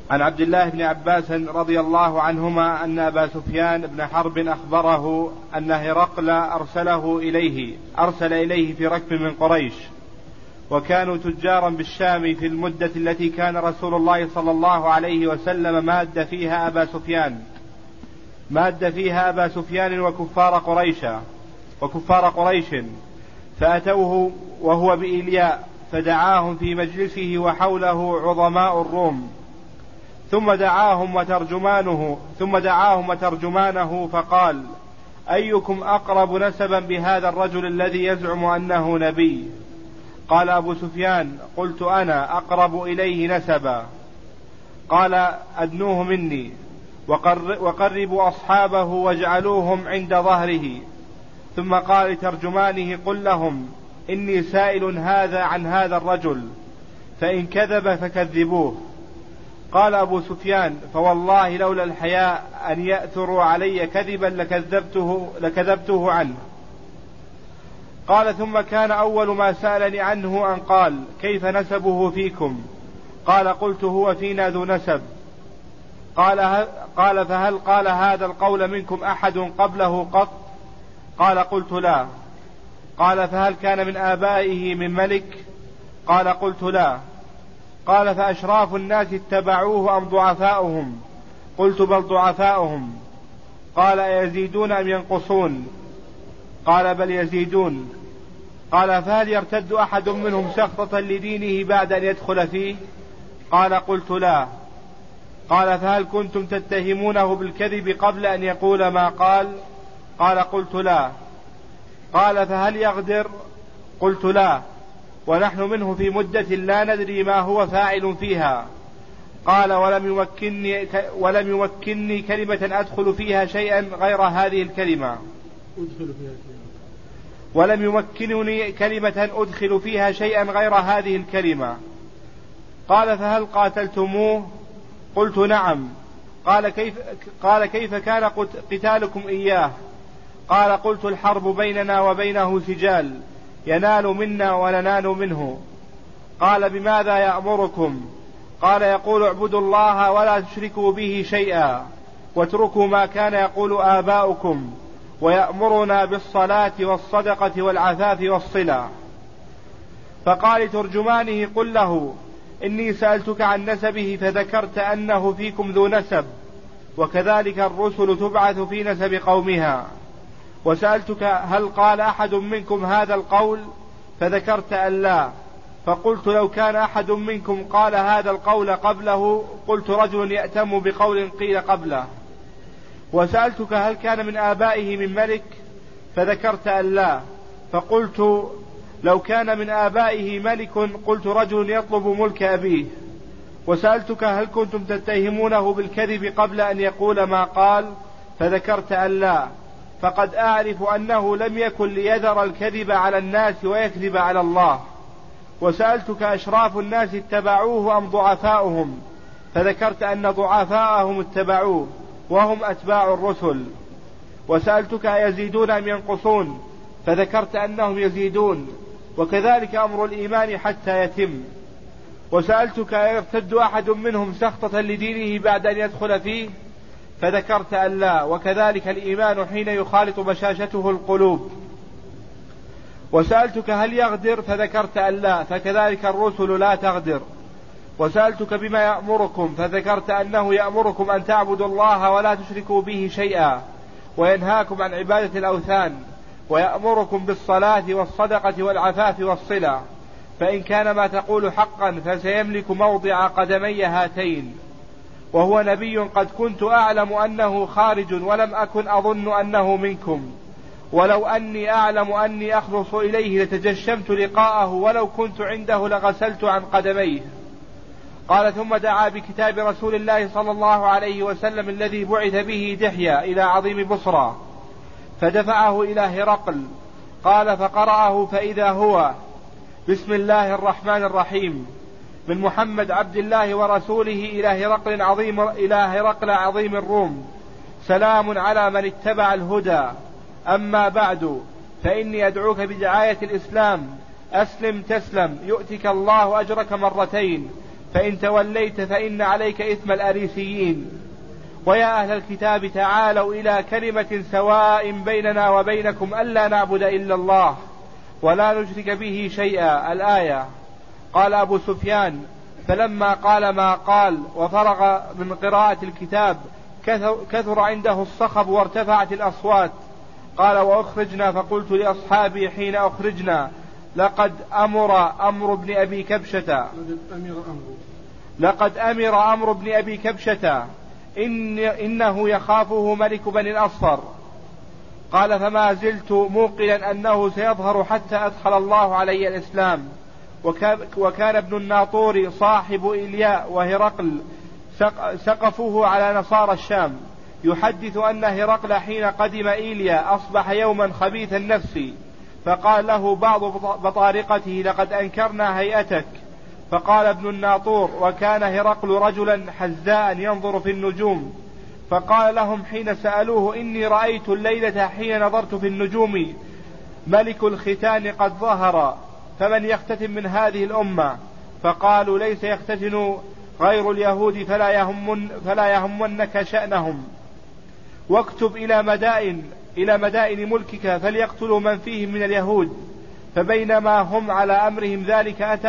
عن عبد الله بن عباس رضي الله عنهما أن أبا سفيان بن حرب أخبره أن هرقل أرسل إليه في ركب من قريش، وكانوا تجارا بالشام في المدة التي كان رسول الله صلى الله عليه وسلم ماد فيها أبا سفيان وكفار قريش، فأتوه وهو بإيلياء فدعاهم في مجلسه وحوله عظماء الروم، ثم دعاهم وترجمانه فقال: أيكم أقرب نسبا بهذا الرجل الذي يزعم أنه نبي؟ قال أبو سفيان: قلت أنا أقرب إليه نسبا. قال: أدنوه مني وقربوا أصحابه واجعلوهم عند ظهره. ثم قال لترجمانه: قل لهم إني سائل هذا عن هذا الرجل، فإن كذب فكذبوه. قال أبو سفيان: فوالله لولا الحياء أن يأثروا علي كذبا لكذبته عنه. قال: ثم كان أول ما سألني عنه أن قال: كيف نسبه فيكم؟ قال: قلت: هو فينا ذو نسب. قال: فهل قال هذا القول منكم أحد قبله قط؟ قال: قلت: لا. قال: فهل كان من آبائه من ملك؟ قال: قلت: لا. قال: فأشراف الناس اتبعوه أم ضعفاؤهم؟ قلت: بل ضعفاؤهم. قال: أيزيدون أم ينقصون؟ قال: بل يزيدون. قال: فهل يرتد أحد منهم سخطة لدينه بعد أن يدخل فيه؟ قال: قلت: لا. قال: فهل كنتم تتهمونه بالكذب قبل أن يقول ما قال؟ قال: قلت: لا. قال: فهل يغدر؟ قلت: لا، ونحن منه في مدة لا ندري ما هو فاعل فيها. قال: ولم يمكنني كلمة أدخل فيها شيئا غير هذه الكلمة. ولم يمكنني كلمة أدخل فيها شيئا غير هذه الكلمة. قال: فهل قاتلتموه؟ قلت: نعم. قال: كيف كان قتالكم إياه؟ قال: قلت: الحرب بيننا وبينه سجال، ينال منا وننال منه. قال: بماذا يأمركم؟ قال: يقول: اعبدوا الله ولا تشركوا به شيئا، واتركوا ما كان يقول آباؤكم، ويأمرنا بالصلاة والصدقة والعفاف والصلة. فقال ترجمانه: قل له إني سألتك عن نسبه فذكرت أنه فيكم ذو نسب، وكذلك الرسل تبعث في نسب قومها. وسألتك هل قال أحد منكم هذا القول فذكرت أن لا، فقلت: لو كان أحد منكم قال هذا القول قبله قلت: رجل يأتم بقول قيل قبله. وسألتك هل كان من آبائه من ملك فذكرت أن لا، فقلت: لو كان من آبائه ملك قلت: رجل يطلب ملك أبيه. وسألتك هل كنتم تتهمونه بالكذب قبل أن يقول ما قال فذكرت أن لا، فقد أعرف أنه لم يكن ليذر الكذب على الناس ويكذب على الله. وسألتك أشراف الناس اتبعوه أم ضعفاؤهم؟ فذكرت أن ضعفاءهم اتبعوه وهم أتباع الرسل. وسألتك أيزيدون أم ينقصون؟ فذكرت أنهم يزيدون، وكذلك أمر الإيمان حتى يتم. وسألتك أيرتد أحد منهم سخطة لدينه بعد أن يدخل فيه؟ فذكرت أن لا، وكذلك الإيمان حين يخالط بشاشته القلوب. وسألتك هل يغدر؟ فذكرت أن لا، فكذلك الرسل لا تغدر. وسألتك بما يأمركم؟ فذكرت أنه يأمركم أن تعبدوا الله ولا تشركوا به شيئا، وينهاكم عن عبادة الأوثان، ويأمركم بالصلاة والصدقة والعفاف والصلة. فإن كان ما تقول حقا فسيملك موضع قدمي هاتين. وهو نبي قد كنت أعلم أنه خارج ولم أكن أظن أنه منكم، ولو أني أعلم أني أخلص إليه لتجشمت لقاءه، ولو كنت عنده لغسلت عن قدميه. قال: ثم دعا بكتاب رسول الله صلى الله عليه وسلم الذي بعث به دحية إلى عظيم بصرى، فدفعه إلى هرقل. قال: فقرأه فإذا هو: بسم الله الرحمن الرحيم، من محمد عبد الله ورسوله إلى هرقل عظيم الروم، سلام على من اتبع الهدى. أما بعد، فإني أدعوك بدعاية الإسلام، أسلم تسلم، يؤتك الله أجرك مرتين، فإن توليت فإن عليك إثم الأريسيين. ويا أهل الكتاب تعالوا إلى كلمة سواء بيننا وبينكم ألا نعبد إلا الله ولا نشرك به شيئا. الآية. قال أبو سفيان: فلما قال ما قال وفرغ من قراءة الكتاب كثر عنده الصخب وارتفعت الأصوات. قال: وأخرجنا، فقلت لأصحابي حين أخرجنا: لقد أمر أمر بن أبي كبشة إنه يخافه ملك بني الأصفر. قال: فما زلت موقنا أنه سيظهر حتى أدخل الله علي الإسلام. وكان ابن الناطور صاحب إلياء وهرقل سقفوه على نصارى الشام، يحدث أن هرقل حين قدم إيليا أصبح يوما خبيث النفس، فقال له بعض بطارقته: لقد أنكرنا هيئتك. فقال ابن الناطور: وكان هرقل رجلا حزاء ينظر في النجوم، فقال لهم حين سألوه: إني رأيت الليلة حين نظرت في النجوم ملك الختان قد ظهر، فمن يختتن من هذه الأمة؟ فقالوا: ليس يختتن غير اليهود فلا يهمنك شأنهم، واكتب إلى مدائن ملكك فليقتلوا من فيهم من اليهود. فبينما هم على أمرهم ذلك أتى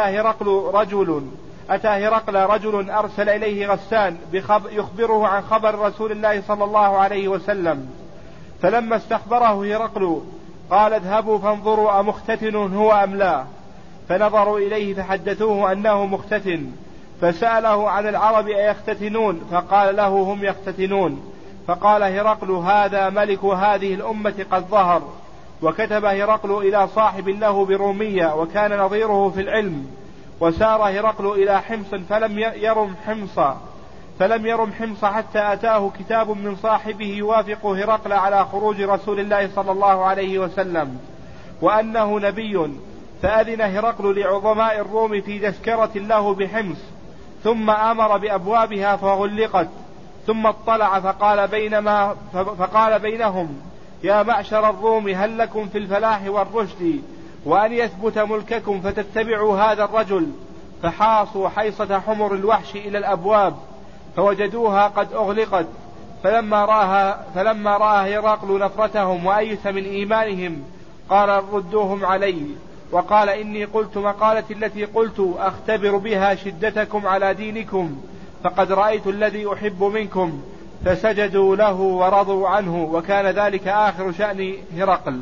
هرقل رجل أرسل إليه غسان يخبره عن خبر رسول الله صلى الله عليه وسلم. فلما استخبره هرقل قال: اذهبوا فانظروا أمختتن هو أم لا. فنظروا إليه فحدثوه أنه مختتن، فسأله عن العرب أيختتنون؟ فقال له: هم يختتنون. فقال هرقل: هذا ملك هذه الأمة قد ظهر. وكتب هرقل إلى صاحب له برومية وكان نظيره في العلم. وسار هرقل إلى حمص فلم يرم حمص حتى أتاه كتاب من صاحبه يوافق هرقل على خروج رسول الله صلى الله عليه وسلم وأنه نبي. فأذن هرقل لعظماء الروم في تذكرة له بحمص، ثم أمر بأبوابها فغلقت، ثم اطلع فقال بينهم: يا معشر الروم، هل لكم في الفلاح والرشد وأن يثبت ملككم فتتبعوا هذا الرجل؟ فحاصوا حيصة حمر الوحش إلى الأبواب فوجدوها قد أغلقت. فلما رأى هرقل نفرتهم وأيس من إيمانهم قال: ردوهم علي. وقال: إني قلت مقالتي التي قلت أختبر بها شدتكم على دينكم، فقد رأيت الذي أحب منكم. فسجدوا له ورضوا عنه، وكان ذلك آخر شأن هرقل.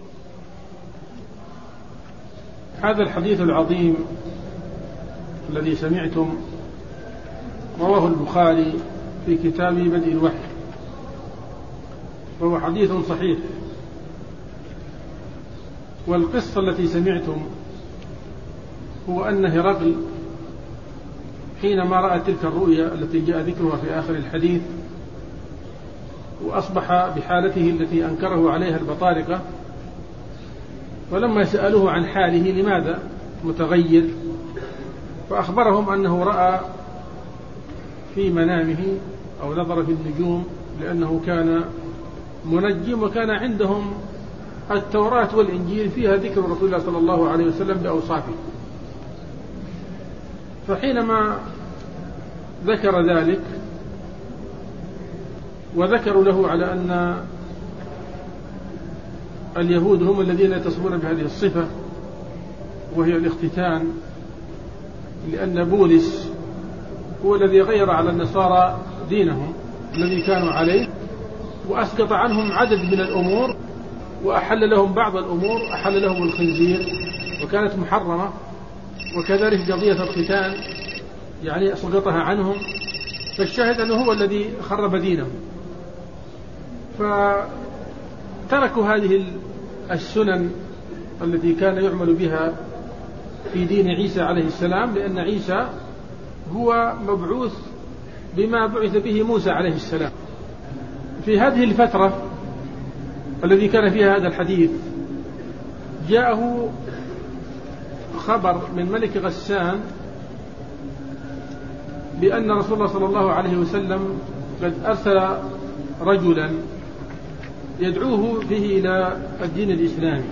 هذا الحديث العظيم الذي سمعتم رواه البخاري في كتاب بدء الوحي، وهو حديث صحيح. والقصة التي سمعتم هو أن هرقل حينما رأى تلك الرؤيا التي جاء ذكرها في آخر الحديث وأصبح بحالته التي أنكره عليها البطارقة، ولما سألوه عن حاله لماذا متغير، فأخبرهم أنه رأى في منامه أو نظر في النجوم، لأنه كان منجم وكان عندهم التوراة والإنجيل فيها ذكر رسول الله صلى الله عليه وسلم بأوصافه. فحينما ذكر ذلك وذكروا له على أن اليهود هم الذين يتصفون بهذه الصفة وهي الاختتان، لأن بولس هو الذي غير على النصارى دينهم الذي كانوا عليه وأسقط عنهم عدد من الأمور وأحل لهم بعض الأمور، أحل لهم الخنزير وكانت محرمة، وكذلك قضية الختان يعني أسقطها عنهم. فالشاهد أنه هو الذي خرب دينهم، فتركوا هذه السنن التي كان يعمل بها في دين عيسى عليه السلام، لأن عيسى هو مبعوث بما بعث به موسى عليه السلام. في هذه الفترة الذي كان فيها هذا الحديث جاءه خبر من ملك غسان بأن رسول الله صلى الله عليه وسلم قد أرسل رجلا يدعوه فيه إلى الدين الإسلامي،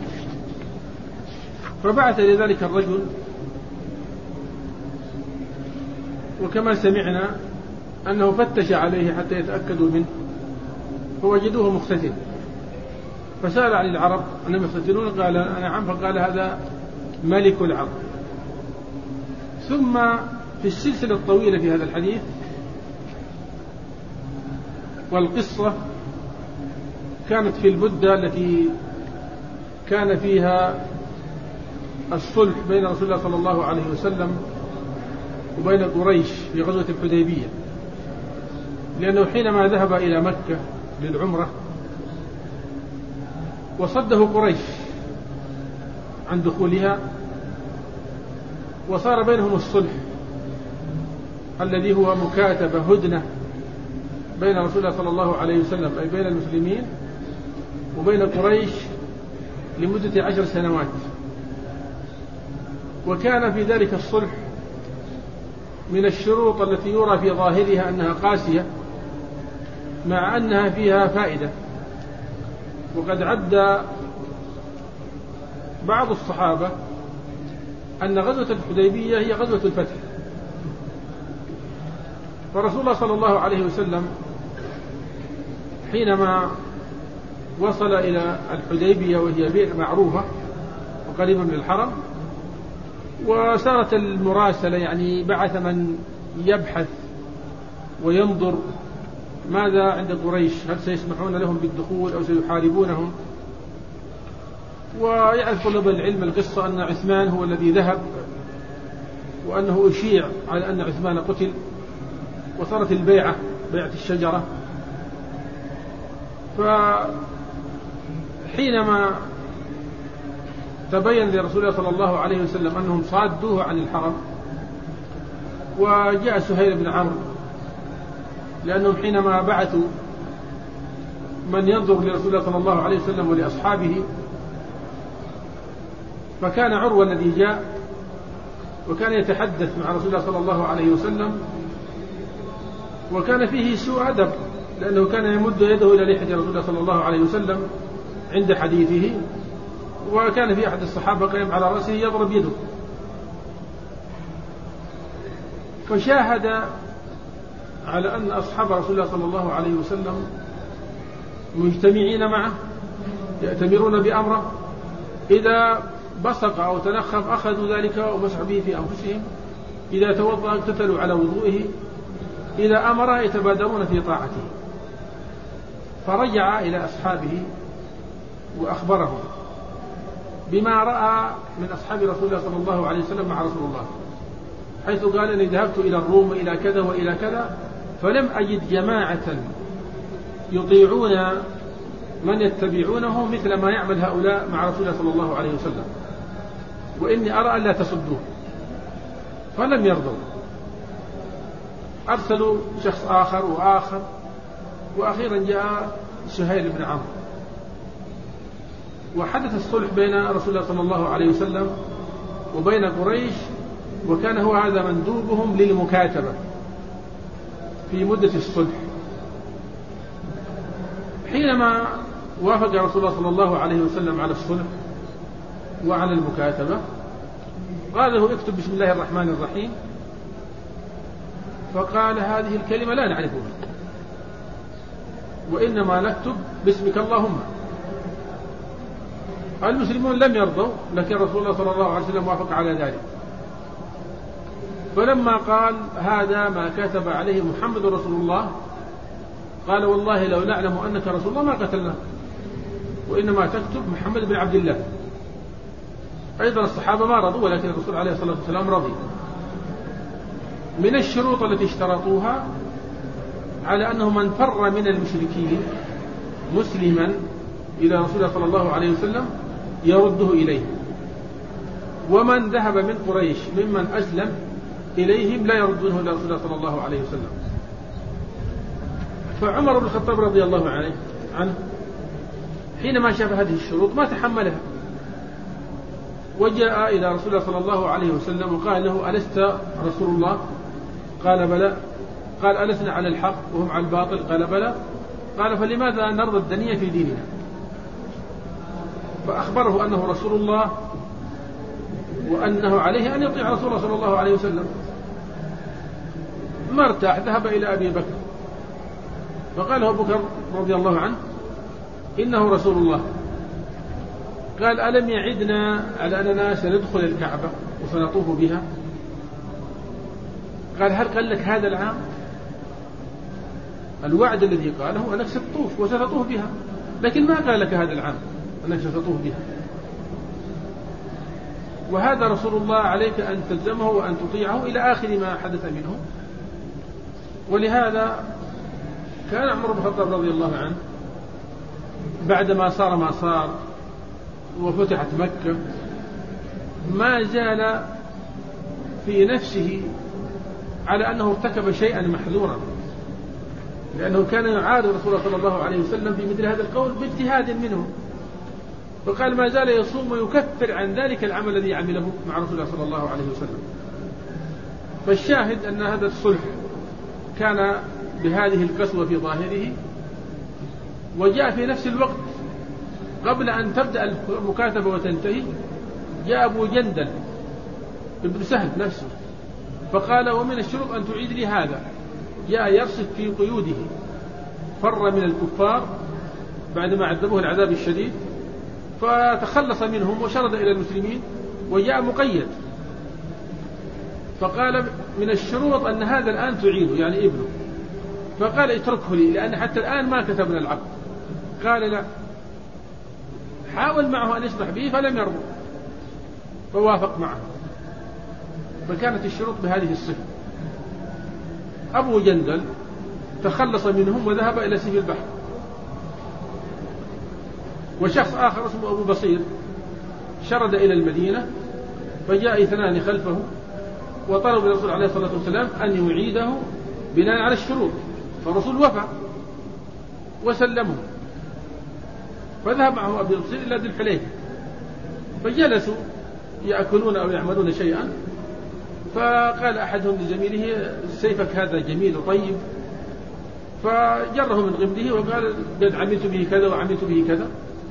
فبعث لذلك الرجل وكما سمعنا أنه فتش عليه حتى يتأكدوا منه فوجدوه مختتن، فسأل عن العرب أنهم يختتنون؟ قال نعم، فقال هذا ملك العرب. ثم في السلسلة الطويلة في هذا الحديث والقصة كانت في المدة التي كان فيها الصلح بين رسول الله صلى الله عليه وسلم وبين قريش في غزوة الحديبية، لأنه حينما ذهب إلى مكة للعمرة وصده قريش عن دخولها، وصار بينهم الصلح الذي هو مكاتبة هدنة بين رسول الله صلى الله عليه وسلم أي بين المسلمين وبين قريش لمدة 10 سنوات. وكان في ذلك الصلح من الشروط التي يرى في ظاهرها أنها قاسية مع أنها فيها فائدة. وقد عد بعض الصحابة أن غزوة الحديبية هي غزوة الفتح، فرسول الله صلى الله عليه وسلم حينما وصل إلى الحديبية وهي بئر معروفة وقريبة من الحرم، وسارت المراسلة يعني بعث من يبحث وينظر ماذا عند قريش، هل سيسمحون لهم بالدخول أو سيحاربونهم. ويعرف طلب العلم القصة أن عثمان هو الذي ذهب وأنه أشيع على أن عثمان قتل، وصارت البيعة بيعة الشجرة. فحينما تبين لرسول الله صلى الله عليه وسلم أنهم صادوه عن الحرم، وجاء سهيل بن عمرو لأنهم حينما بعثوا من ينظر لرسول الله صلى الله عليه وسلم ولأصحابه، فكان عروة الذي جاء وكان يتحدث مع رسول الله صلى الله عليه وسلم، وكان فيه سوء أدب لأنه كان يمد يده إلى لحية رسول الله صلى الله عليه وسلم عند حديثه، وكان في أحد الصحابة قائم على رأسه يضرب يده، فشاهد على أن أصحاب رسول الله صلى الله عليه وسلم مجتمعين معه يأتمرون بأمره، إذا بصق أو تنخم أخذوا ذلك ومسحوا به في أنفسهم، إذا توضأ اقتتلوا على وضوئه، إذا أمر يتبادرون في طاعته. فرجع إلى أصحابه وأخبرهم بما رأى من أصحاب رسول الله صلى الله عليه وسلم مع رسول الله، حيث قال أني ذهبت إلى الروم وإلى كذا وإلى كذا فلم أجد جماعة يطيعون من يتبعونه مثل ما يعمل هؤلاء مع رسول الله صلى الله عليه وسلم، وإني أرى أن لا تصدوه. فلم يرضوا، أرسلوا شخص آخر وآخر، وأخيرا جاء سهيل بن عمرو، وحدث الصلح بين رسول الله صلى الله عليه وسلم وبين قريش، وكان هو هذا مندوبهم للمكاتبة في مدة الصلح. حينما وافق رسول الله صلى الله عليه وسلم على الصلح وعلى المكاتبة قال له اكتب بسم الله الرحمن الرحيم، فقال هذه الكلمة لا نعرفها، وإنما نكتب باسمك اللهم. المسلمون لم يرضوا، لكن رسول الله صلى الله عليه وسلم وافق على ذلك. فلما قال هذا ما كتب عليه محمد رسول الله، قال والله لو نعلم أنك رسول الله ما قتلنا، وإنما تكتب محمد بن عبد الله. أيضا الصحابة ما رضوا، ولكن الرسول عليه الصلاة والسلام رضي. من الشروط التي اشترطوها على أنه من فر من المشركين مسلما إلى رسول الله صلى الله عليه وسلم يرده إليه، ومن ذهب من قريش ممن أسلم إليهم لا يردونه إلى رسول الله صلى الله عليه وسلم. فعمر بن الخطاب رضي الله عنه حينما شاف هذه الشروط ما تحملها، وجاء إلى رسول الله صلى الله عليه وسلم وقال له ألست رسول الله؟ قال بلى. قال ألسنا على الحق وهم على الباطل؟ قال بلى. قال فلماذا نرضى الدنيا في ديننا؟ فأخبره أنه رسول الله وأنه عليه أن يطيع رسول الله صلى الله عليه وسلم. ما ارتاح، ذهب إلى أبي بكر فقال أبو بكر رضي الله عنه إنه رسول الله. قال ألم يعدنا على أننا سندخل الكعبة وسنطوف بها؟ قال هل قال لك هذا العام؟ الوعد الذي قاله أنك ستطوف وستطوف بها، لكن ما قال لك هذا العام أنك ستطوف بها. وهذا رسول الله عليك أن تلزمه وأن تطيعه إلى آخر ما حدث منه. ولهذا كان عمر بن الخطاب رضي الله عنه بعدما صار ما صار وفتحت مكة ما زال في نفسه على أنه ارتكب شيئا محذورا، لأنه كان يعارض رسول الله صلى الله عليه وسلم في مثل هذا القول باجتهاد منه، فقال ما زال يصوم ويكفر عن ذلك العمل الذي عمله مع رسول الله صلى الله عليه وسلم. فالشاهد أن هذا الصلح كان بهذه القسوة في ظاهره، وجاء في نفس الوقت قبل أن تبدأ المكاتبة وتنتهي جاء أبو جندل ابن سهل نفسه فقال ومن الشروط أن تعيد لي هذا. جاء يرصد في قيوده، فر من الكفار بعدما عذبوه العذاب الشديد فتخلص منهم وشرد إلى المسلمين وجاء مقيد، فقال من الشروط أن هذا الآن تعيده يعني ابنه. فقال اتركه لي لأن حتى الآن ما كتبنا العقد. قال لا، حاول معه أن يصلح به فلم يرضى فوافق معه، فكانت الشروط بهذه الصفة. أبو جندل تخلص منهم وذهب إلى سيف البحر. وشخص آخر اسمه أبو بصير شرد إلى المدينة فجاء اثنان خلفه وطلب الرسول عليه الصلاة والسلام أن يعيده بناء على الشروط، فالرسول وفى وسلمه. فذهب معه أبو بصير إلى ذي الحليفة فجلسوا يأكلون أو يعملون شيئا، فقال أحدهم لزميله سيفك هذا جميل وطيب، فجره من غمده وقال قد عملت به كذا وعملت به كذا.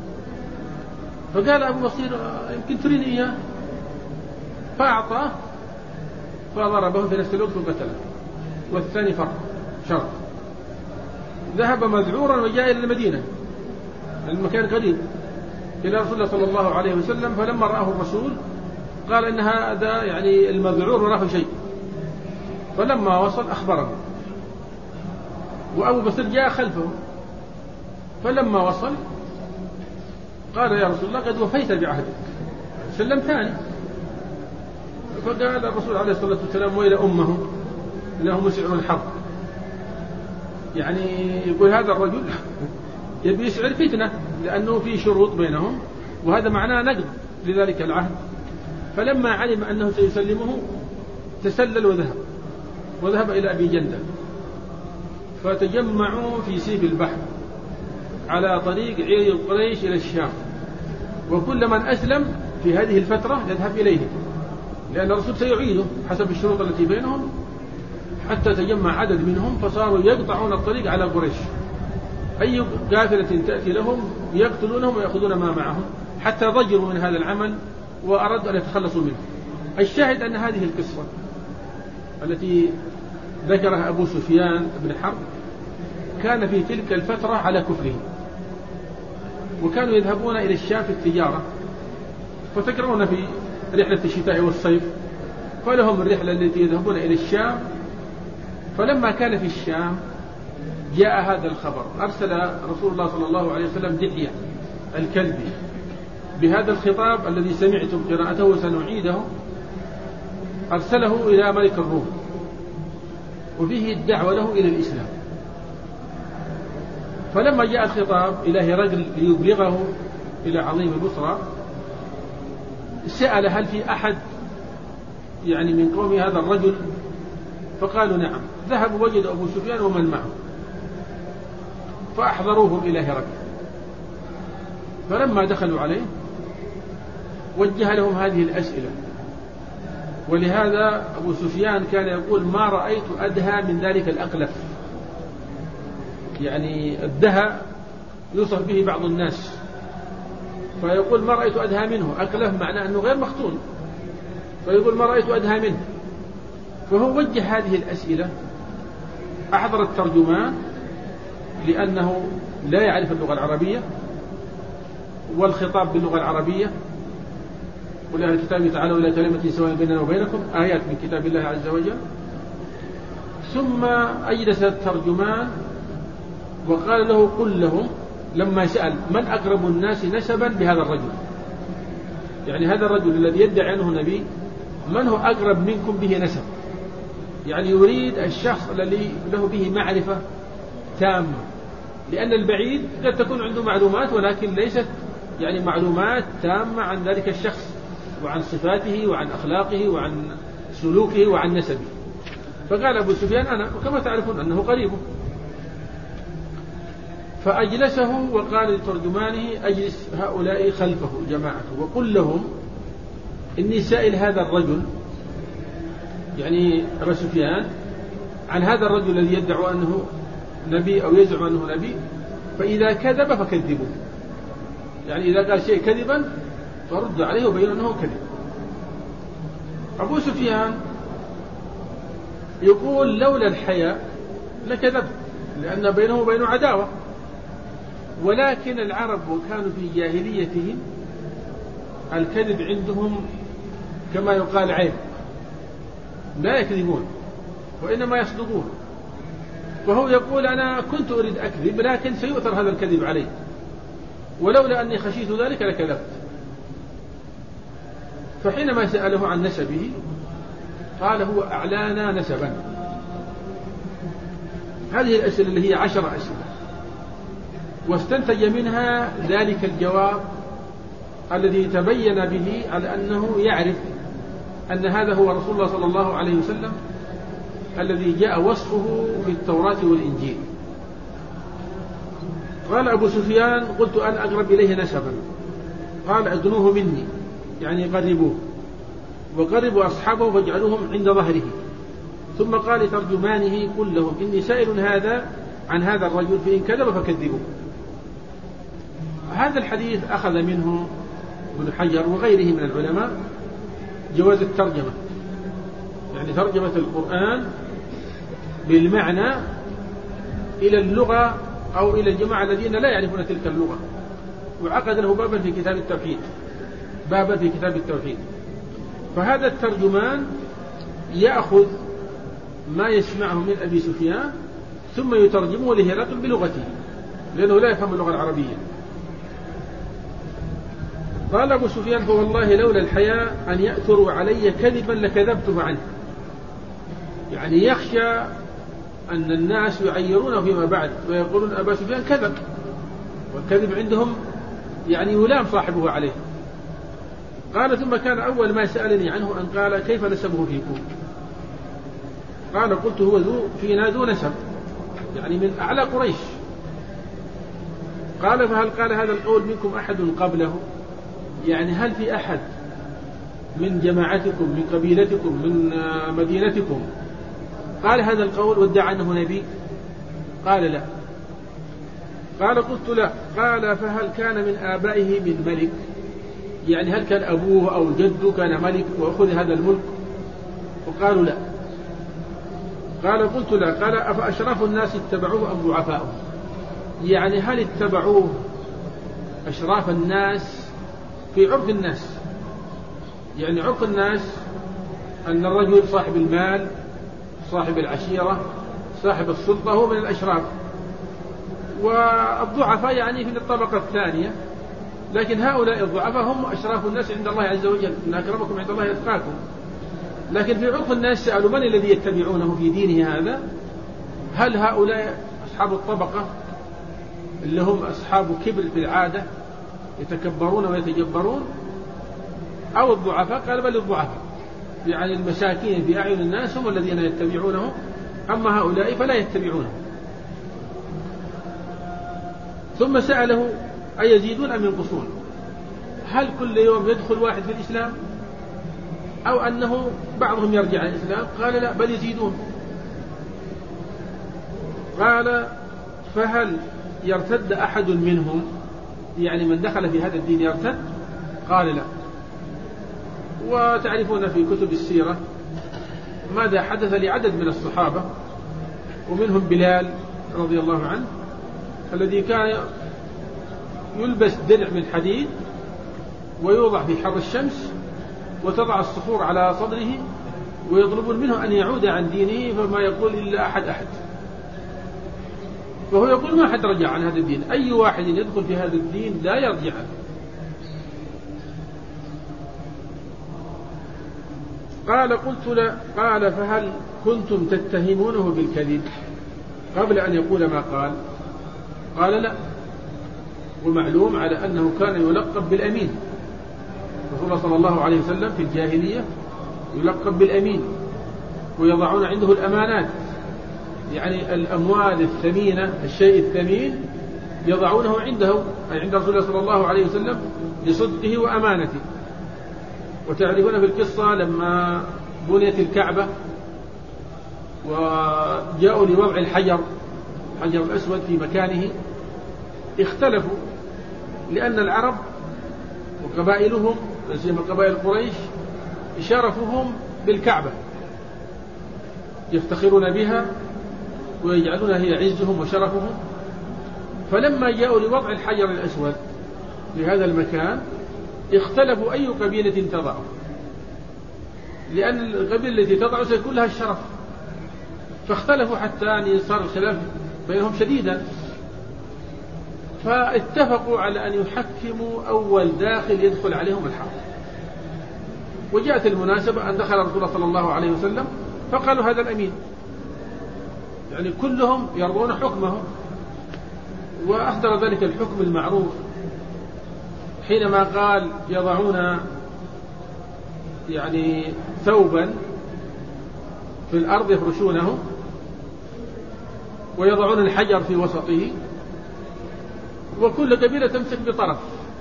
فقال أبو بصير يمكن تريني إياه، فأعطاه فضربه في نفس الوقت وقتله، والثاني فر شر. ذهب مذعورا وجاء إلى المدينة، المكان قريب، إلى رسول الله صلى الله عليه وسلم. فلما رآه الرسول قال إن هذا يعني المذعور وراه شيء، فلما وصل أخبره. وأبو بصير جاء خلفه، فلما وصل قال يا رسول الله قد وفيت بعهدك، سلم ثاني. فقال الرسول عليه الصلاة والسلام ويل أمه إنه مسعر الحرب، يعني يقول هذا الرجل يبي يسعر فتنة لأنه في شروط بينهم، وهذا معناه نقض لذلك العهد. فلما علم أنه سيسلمه تسلل وذهب إلى أبي جندل، فتجمعوا في سيف البحر على طريق عير قريش إلى الشام، وكل من أسلم في هذه الفترة يذهب إليه، لأن الرسول سيعيده حسب الشروط التي بينهم، حتى تجمع عدد منهم فصاروا يقطعون الطريق على قريش، أي قافلة تأتي لهم يقتلونهم ويأخذون ما معهم، حتى ضجروا من هذا العمل وأردوا أن يتخلصوا منه. الشاهد أن هذه القصة التي ذكرها أبو سفيان بن حرب كان في تلك الفترة على كفره، وكانوا يذهبون إلى الشام في التجارة، فتكرون في رحلة الشتاء والصيف فلهم الرحلة التي يذهبون إلى الشام. فلما كان في الشام جاء هذا الخبر، أرسل رسول الله صلى الله عليه وسلم دحية الكلبي بهذا الخطاب الذي سمعتم قراءته وسنعيده، أرسله إلى ملك الروم وفيه الدعوة له إلى الإسلام. فلما جاء الخطاب إلى هرقل ليبلغه إلى عظيم البصرى سأل هل في أحد يعني من قوم هذا الرجل؟ فقالوا نعم. ذهبوا وجدوا أبو سفيان ومن معه فأحضروهم إلى هرقل. فلما دخلوا عليه وجه لهم هذه الأسئلة، ولهذا أبو سفيان كان يقول ما رأيت أدهى من ذلك الأقلف، يعني الدهى يوصف به بعض الناس، فيقول ما رأيت أدهى منه. أقلف معناه أنه غير مختون، فيقول ما رأيت أدهى منه. فهو وجه هذه الأسئلة أحضر الترجمان لأنه لا يعرف اللغة العربية والخطاب باللغة العربية، قل أهل الكتاب تعالوا إلى كلمة سواء بيننا وبينكم، آيات من كتاب الله عز وجل. ثم أجلس الترجمان وقال له قل لهم، لما سأل من أقرب الناس نسبا بهذا الرجل، يعني هذا الرجل الذي يدعي أنه نبي من هو أقرب منكم به نسب، يعني يريد الشخص الذي له به معرفة تامة، لأن البعيد قد تكون عنده معلومات ولكن ليست يعني معلومات تامة عن ذلك الشخص وعن صفاته وعن أخلاقه وعن سلوكه وعن نسبه. فقال أبو سفيان أنا، وكما تعرفون أنه قريبه. فأجلسه وقال لترجمانه أجلس هؤلاء خلفه جماعته وقل لهم إني سائل هذا الرجل، يعني أبو سفيان، عن هذا الرجل الذي يدعو أنه نبي أو يزعم أنه نبي، فإذا كذب فكذبوه، يعني إذا قال شيء كذبا فرد عليه وبين أنه كذب. أبو سفيان يقول لولا الحياء لكذب، لأن بينه وبينه عداوة، ولكن العرب وكانوا في جاهليتهم الكذب عندهم كما يقال عيب، لا يكذبون وإنما يصدقون. وهو يقول أنا كنت أريد أكذب لكن سيؤثر هذا الكذب علي، ولولا أني خشيت ذلك لكذبت. فحينما سأله عن نسبه قال هو أعلانا نسبا. هذه الأسئلة اللي هي 10 أسئلة، واستنتج منها ذلك الجواب الذي تبين به على أنه يعرف أن هذا هو رسول الله صلى الله عليه وسلم الذي جاء وصفه في التوراة والإنجيل. قال أبو سفيان قلت أنا أقرب إليه نسبا، قال أدنوه مني، يعني قربوه وقربوا أصحابه فاجعلوهم عند ظهره. ثم قال لترجمانه قل لهم إني سائل هذا عن هذا الرجل فإن كذب فكذبوه. هذا الحديث أخذ منه ابن حجر وغيره من العلماء جواز الترجمة، يعني ترجمة القرآن بالمعنى إلى اللغة أو إلى الجماعة الذين لا يعرفون تلك اللغة، وعقد له بابا في كتاب التوحيد، بابا في كتاب التوحيد. فهذا الترجمان يأخذ ما يسمعه من أبي سفيان ثم يترجمه لهرقل بلغته لأنه لا يفهم اللغة العربية. قال أبو سفيان فوالله لولا الحياء أن يأثروا علي كذبا لكذبته عنه، يعني يخشى أن الناس يعيرونه فيما بعد ويقولون أبا سفيان كذب، والكذب عندهم يعني يلام صاحبه عليه. قال ثم كان أول ما سألني عنه أن قال كيف نسبه فيكم؟ قال قلت هو فينا ذو نسب، يعني من أعلى قريش. قال فهل قال هذا القول منكم أحد قبله؟ يعني هل في أحد من جماعتكم من قبيلتكم من مدينتكم قال هذا القول وادعى أنه نبي؟ قال لا. قال قلت لا. قال فهل كان من آبائه من ملك؟ يعني هل كان أبوه أو جده كان ملك وأخذ هذا الملك؟ وقالوا لا. قال قلت لا. قال أفأشراف الناس اتبعوه أم ضعفاؤه؟ يعني هل اتبعوه أشراف الناس في عرف الناس؟ يعني عرف الناس أن الرجل صاحب المال صاحب العشيرة صاحب السلطة هو من الأشراف، والضعفاء يعني في الطبقة الثانية، لكن هؤلاء الضعفاء هم أشراف الناس عند الله عز وجل، إن أكرمكم عند الله يتقاكم. لكن في عرف الناس سألوا من الذي يتبعونه في دينه هذا؟ هل هؤلاء أصحاب الطبقة اللي هم أصحاب كبر في العادة يتكبرون ويتجبرون، أو الضعفاء؟ قال بل الضعفاء، يعني المساكين في أعين الناس هم الذين يتبعونه، أما هؤلاء فلا يتبعونه. ثم سأله أيزيدون أم ينقصون؟ هل كل يوم يدخل واحد في الإسلام أو أنه بعضهم يرجع عن الإسلام؟ قال لا بل يزيدون. قال فهل يرتد أحد منهم، يعني من دخل في هذا الدين يرتد؟ قال لا. وتعرفون في كتب السيرة ماذا حدث لعدد من الصحابة ومنهم بلال رضي الله عنه الذي كان يلبس درع من حديد ويوضع في حر الشمس وتضع الصخور على صدره ويطلبون منه أن يعود عن دينه فما يقول إلا أحد. وهو يقول ما أحد رجع عن هذا الدين، أي واحد يدخل في هذا الدين لا يرجع عنه. قال قلت لا. قال فهل كنتم تتهمونه بالكذب قبل أن يقول ما قال؟ قال لا. ومعلوم على أنه كان يلقب بالأمين، رسول الله صلى الله عليه وسلم في الجاهلية يلقب بالأمين، ويضعون عنده الأمانات، يعني الأموال الثمينة، الشيء الثمين يضعونه عنده، أي عند رسول الله صلى الله عليه وسلم لصدقه وأمانته. وتعرفون في القصة لما بنيت الكعبة وجاءوا لوضع الحجر الأسود في مكانه اختلفوا، لأن العرب وقبائلهم سيما قبائل قريش شرفهم بالكعبة، يفتخرون بها ويجعلونها هي عزهم وشرفهم. فلما جاءوا لوضع الحجر الأسود في هذا المكان اختلفوا أي قبيلة تضعه، لأن القبيلة التي تضعه سيكون لها الشرف، فاختلفوا حتى أن صار الخلاف بينهم شديدا، فاتفقوا على أن يحكموا أول داخل يدخل عليهم الحرب. وجاءت المناسبة أن دخل رسول الله صلى الله عليه وسلم فقالوا هذا الأمين، يعني كلهم يرضون حكمه. وأصدر ذلك الحكم المعروف حينما قال يضعون يعني ثوبا في الأرض يفرشونه ويضعون الحجر في وسطه وكل قبيلة تمسك بطرف،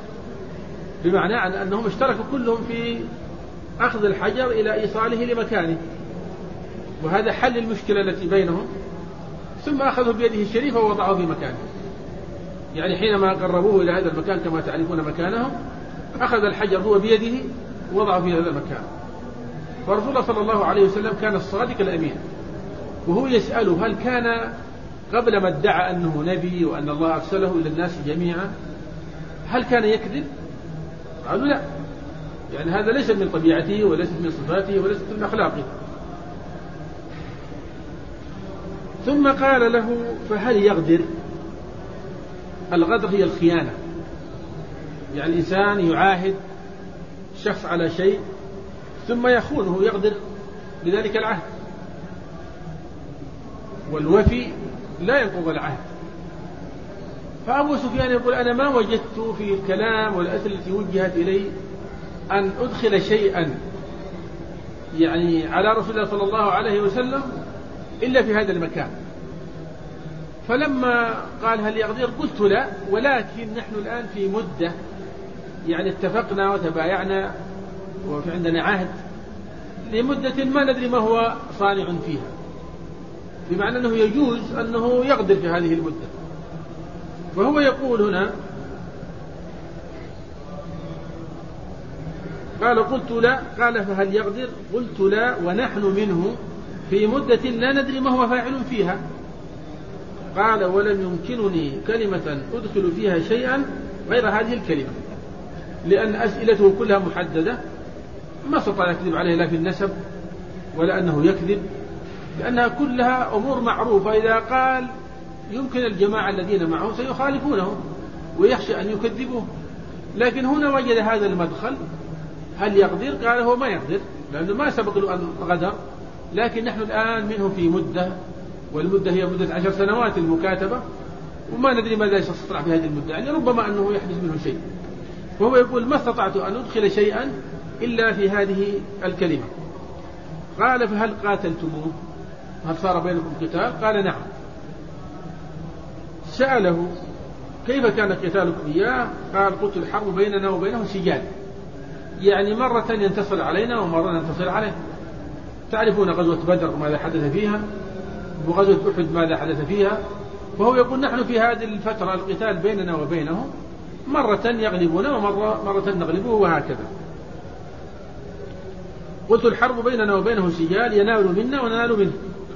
بمعنى أنهم اشتركوا كلهم في أخذ الحجر إلى إيصاله لمكانه، وهذا حل المشكلة التي بينهم. ثم أخذوا بيده الشريفة ووضعوه في مكانه، يعني حينما قربوه إلى هذا المكان كما تعرفون مكانهم أخذ الحجر هو بيده ووضعه في هذا المكان. فرسول الله صلى الله عليه وسلم كان الصادق الأمين، وهو يسأله هل كان قبل ما ادعى أنه نبي وأن الله أرسله إلى الناس جميعا هل كان يكذب؟ قالوا لا، يعني هذا ليس من طبيعته وليس من صفاته وليس من أخلاقه. ثم قال له فهل يغدر؟ الغدر هي الخيانة، يعني الإنسان يعاهد شخص على شيء ثم يخونه، يغدر بذلك العهد، والوفي لا ينقض العهد. فأبو سفيان يقول أنا ما وجدت في الكلام والأسئلة التي وجهت إلي أن أدخل شيئا يعني على رسول الله صلى الله عليه وسلم إلا في هذا المكان. فلما قال هل يغدر قلت لا، ولكن نحن الآن في مدة يعني اتفقنا وتبايعنا وفي عندنا عهد لمدة ما ندري ما هو صانع فيها، بمعنى أنه يجوز أنه يغدر في هذه المدة. فهو يقول هنا قال قلت لا، قال فهل يغدر؟ قلت لا ونحن منه في مدة لا ندري ما هو فاعل فيها. قال ولم يمكنني كلمة أدخل فيها شيئا غير هذه الكلمة، لأن أسئلته كلها محددة، ما استطاع يكذب عليه لا في النسب ولا أنه يكذب، لأنها كلها أمور معروفة. إذا قال يمكن الجماعة الذين معه سيخالفونه ويخشى أن يكذبوه، لكن هنا وجد هذا المدخل هل يغدر؟ قال هو ما يغدر لأنه ما سبق له أن غدر، لكن نحن الآن منه في مدة، والمدة هي مدة 10 سنوات المكاتبة، وما ندري ماذا سيصنع في هذه المدة، يعني ربما أنه يحدث منه شيء. وهو يقول ما استطعت أن أدخل شيئا إلا في هذه الكلمة. قال فهل قاتلتموه؟ هل صار بينكم قتال؟ قال نعم. سأله كيف كان قتالكم إياه؟ قال قلت الحرب بيننا وبينه سجال، يعني مرة ينتصر علينا ومرة ينتصر عليه. تعرفون غزوة بدر ماذا حدث فيها، وغزوة أحد ماذا حدث فيها. وهو يقول نحن في هذه الفترة القتال بيننا وبينهم مرة يغلبنا ومرة نغلبه وهكذا. قلت الحرب بيننا وبينه سجال ينال منا وننال منه.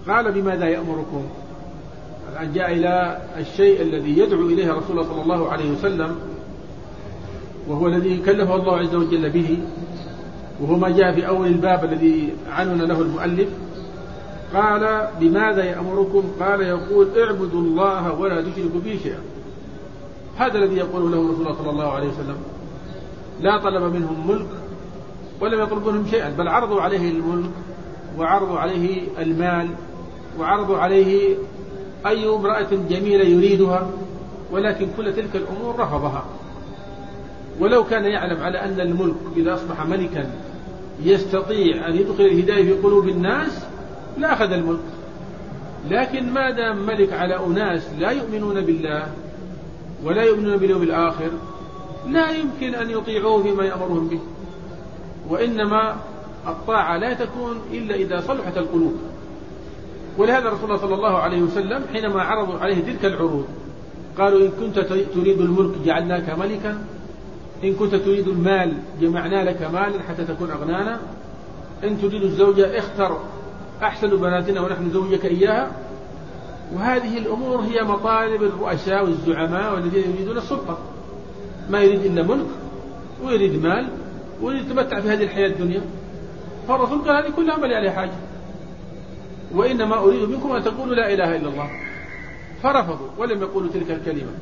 قال بماذا يأمركم؟ الآن جاء إلى الشيء الذي يدعو إليه رسول الله صلى الله عليه وسلم، وهو الذي كلفه الله عز وجل به، وهو ما جاء في أول الباب الذي عنون له المؤلف. قال بماذا يأمركم؟ قال يقول اعبدوا الله ولا تشركوا به شيئا. هذا الذي يقوله له رسول الله صلى الله عليه وسلم. لا طلب منهم ملك ولم يطلب منهم شيئا، بل عرضوا عليه الملك وعرضوا عليه المال وعرضوا عليه أي امرأة جميلة يريدها، ولكن كل تلك الأمور رفضها. ولو كان يعلم على أن الملك إذا أصبح ملكا يستطيع أن يدخل الهداية في قلوب الناس لا أخذ الملك، لكن ما دام ملك على أناس لا يؤمنون بالله ولا يؤمنون باليوم الآخر لا يمكن أن يطيعوه فيما يأمرهم به. وإنما الطاعة لا تكون إلا إذا صلحت القلوب. ولهذا رسول الله صلى الله عليه وسلم حينما عرضوا عليه تلك العروض قالوا إن كنت تريد الملك جعلناك ملكا، إن كنت تريد المال جمعنا لك مالا حتى تكون أغنانا، إن تريد الزوجة اختر أحسن بناتنا ونحن نزوجك إياها. وهذه الأمور هي مطالب الرؤساء والزعماء والذين يريدون السلطة، ما يريد إلا ملك ويريد مال ويريد يتمتع في هذه الحياة الدنيا. فالرسول قال هذه كلها ما لي عليها حاجة، وإنما أريد منكم أن تقولوا لا إله إلا الله. فرفضوا ولم يقولوا تلك الكلمة.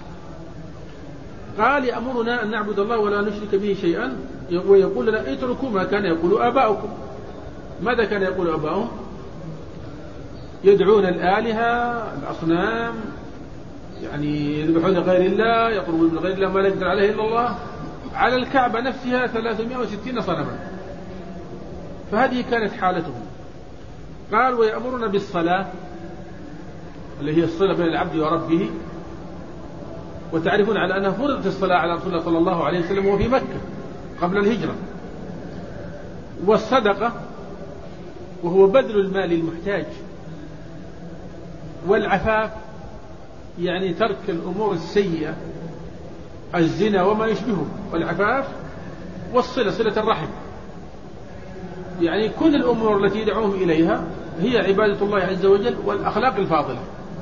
قال يأمرنا أن نعبد الله ولا نشرك به شيئا، ويقول لنا اتركوا ما كان يقول آباؤكم. ماذا كان يقول آباؤهم؟ يدعون الآلهة الأصنام، يعني يذبحون غير الله، يطلبون من غير الله ما لا يقدر عليه إلا الله. على الكعبة نفسها 360 صنما. فهذه كانت حالتهم. قال ويأمرنا بالصلاة اللي هي الصلة بين العبد وربه، وتعرفون على أنها فرضت الصلاة على رسول الله صلى الله عليه وسلم وفي مكة قبل الهجرة. والصدقة وهو بذل المال المحتاج، والعفاف يعني ترك الأمور السيئة الزنا وما يشبهه، والعفاف والصلة صلة الرحم، يعني كل الأمور التي يدعوهم إليها هي عبادة الله عز وجل والأخلاق الفاضلة.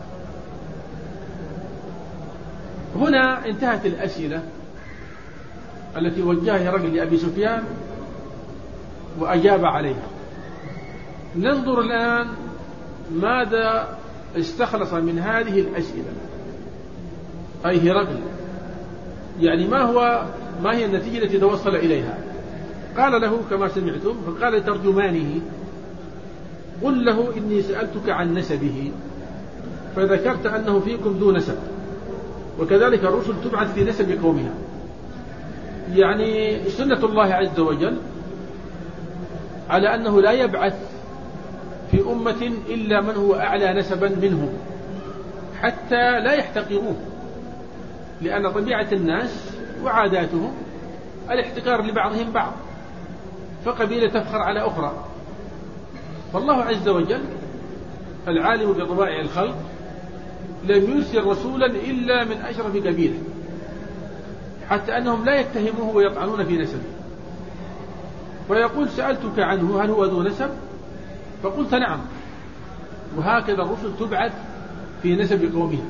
هنا انتهت الأسئلة التي وجهها رجل لأبي سفيان وأجاب عليها. ننظر الآن ماذا استخلص من هذه الأسئلة أي هرقل، يعني ما هي النتيجة التي توصل إليها. قال له كما سمعتم، فقال لترجمانه قل له إني سألتك عن نسبه فذكرت أنه فيكم ذو نسب، وكذلك الرسل تبعث في نسب قومها. يعني سنة الله عز وجل على أنه لا يبعث في أمة إلا من هو أعلى نسبا منهم حتى لا يحتقروه، لأن طبيعة الناس وعاداتهم الاحتقار لبعضهم بعض، فقبيلة تفخر على أخرى. فالله عز وجل العالم بطبائع الخلق لم يرسل رسولا إلا من أشرف قبيلة، حتى أنهم لا يتهموه ويطعنون في نسبه. ويقول سألتك عنه هل هو ذو نسب؟ فقلت نعم. وهكذا الرسل تبعث في نسب قومها.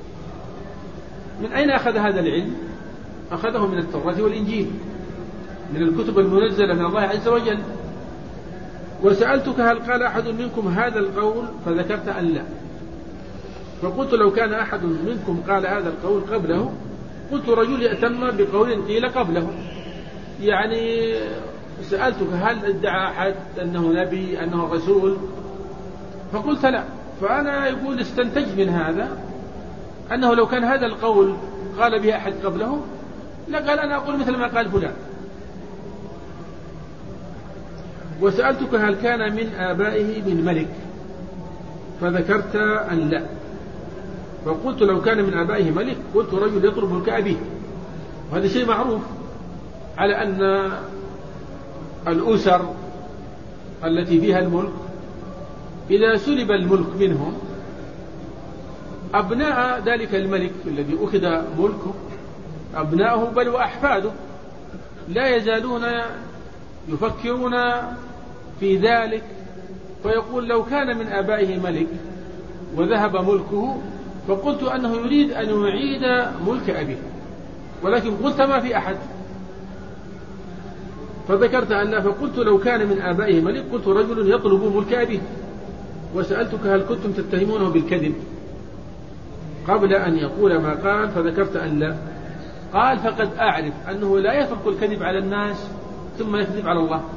من أين أخذ هذا العلم؟ أخذه من التوراة والإنجيل، من الكتب المنزلة من الله عز وجل. وسألتك هل قال أحد منكم هذا القول؟ فذكرت أن لا. فقلت لو كان أحد منكم قال هذا القول قبله قلت رجل يأتم بقول قيل قبله. يعني سألتك هل ادعى أحد أنه نبي أنه رسول؟ فقلت لا. فأنا يقول استنتج من هذا أنه لو كان هذا القول قال به أحد قبله لقال أنا أقول مثل ما قال فلان. وسألتك هل كان من آبائه من ملك؟ فذكرت أن لا. فقلت لو كان من آبائه ملك قلت رجل يطلب ملك أبيه، وهذا شيء معروف على أن الأسر التي فيها الملك إذا سلب الملك منهم أبناء ذلك الملك الذي أخذ ملكه أبناؤه بل وأحفاده لا يزالون يفكرون في ذلك فيقول لو كان من آبائه ملك وذهب ملكه فقلت أنه يريد أن يعيد ملك أبيه، ولكن قلت ما في أحد، فذكرت أن لا، فقلت لو كان من آبائه ملك قلت رجل يطلب ملك أبيه، وسألتك هل كنتم تتهمونه بالكذب قبل أن يقول ما قال، فذكرت أن لا. قال فقد أعرف أنه لا يترك الكذب على الناس ثم يكذب على الله.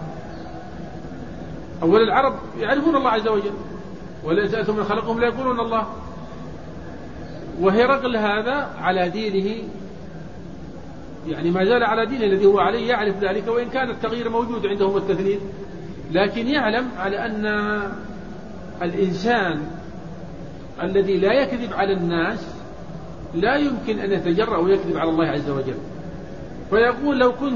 أول العرب يعرفون الله عز وجل، ولئن سألتم من خلقهم لا يقولون الله. وهرقل هذا على دينه، يعني ما زال على دينه الذي هو عليه، يعرف ذلك، وإن كان التغيير موجود عندهم التثليث، لكن يعلم على أن الإنسان الذي لا يكذب على الناس لا يمكن أن يتجرأ ويكذب على الله عز وجل. فيقول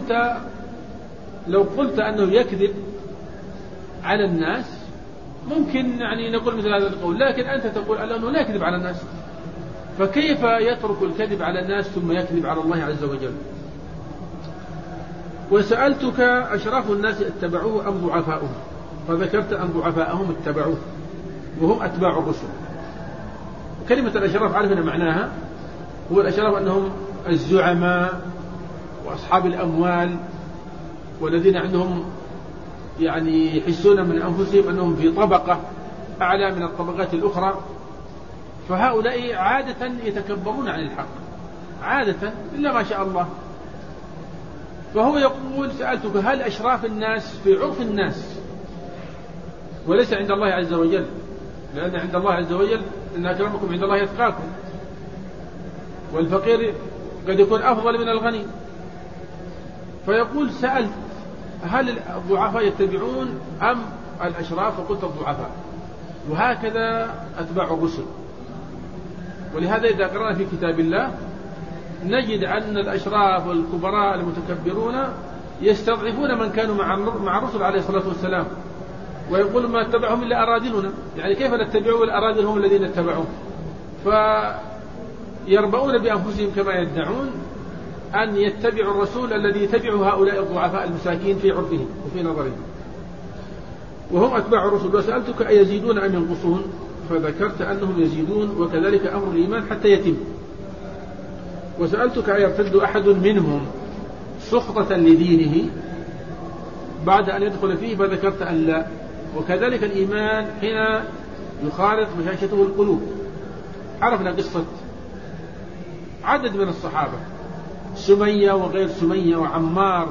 لو قلت أنه يكذب على الناس ممكن يعني نقول مثل هذا القول، لكن أنت تقول أنه لا يكذب على الناس، فكيف يترك الكذب على الناس ثم يكذب على الله عز وجل؟ وسألتك أشراف الناس اتبعوه أم ضعفاؤهم، فذكرت أن ضعفاءهم اتبعوه وهم أتباع الرسل. كلمة الأشراف عرفنا معناها، هو الأشراف أنهم الزعماء وأصحاب الأموال والذين عندهم يعني يحسون من أنفسهم أنهم في طبقة أعلى من الطبقات الأخرى، فهؤلاء عادة يتكبرون عن الحق عادة إلا ما شاء الله. فهو يقول سألتك هل أشراف الناس في عرف الناس وليس عند الله عز وجل، لأن عند الله عز وجل إن أكرمكم عند الله يتقاكم، والفقير قد يكون أفضل من الغني. فيقول سألت هل الضعفاء يتبعون أم الأشراف، فقلت الضعفاء، وهكذا أتباع الرسل. ولهذا إذا قرأنا في كتاب الله نجد أن الأشراف والكبراء المتكبرون يستضعفون من كانوا مع الرسل عليه الصلاة والسلام، ويقول ما اتبعهم إلا أرادلنا، يعني كيف نتبعوا والأرادل هم الذين اتبعوه؟ فيربؤون بأنفسهم كما يدعون أن يتبعوا الرسول الذي يتبعه هؤلاء الضعفاء المساكين في عرفهم وفي نظرهم، وهم أتباع الرسل. وسألتك أيزيدون أم ينقصون، فذكرت أنهم يزيدون، وكذلك أمر الإيمان حتى يتم. وسألتك أيرتد أحد منهم سخطة لدينه بعد أن يدخل فيه، فذكرت أن لا. وكذلك الإيمان حين يخالط بشاشته القلوب. عرفنا قصة عدد من الصحابة، سمية وغير سمية وعمار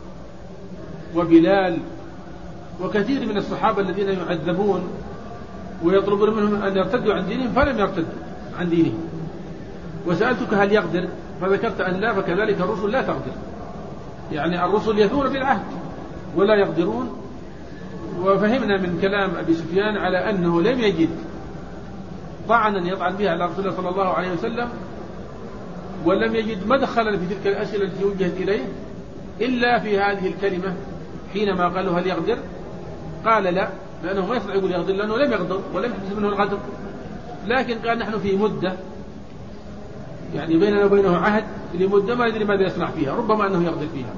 وبلال وكثير من الصحابة الذين يعذبون ويطلبون منهم أن يرتدوا عن دينهم فلم يرتدوا عن دينهم. وسألتك هل يقدر، فذكرت أن لا، فكذلك الرسل لا تقدر، يعني الرسل يثور بالعهد ولا يقدرون. وفهمنا من كلام أبي سفيان على أنه لم يجد طعنا يطعن بها على رسول الله صلى الله عليه وسلم، ولم يجد مدخلا في تلك الأسئلة التي وجهت إليه إلا في هذه الكلمة حينما قالوا هل يقدر، قال لا، لأنه ما يستطيع يقول يقدر لأنه لم يقدر ولم يحدث منه القدر، لكن قال نحن في مدة يعني بيننا وبينه عهد لمدة ما يدري ماذا يصنع فيها، ربما أنه يقدر فيها.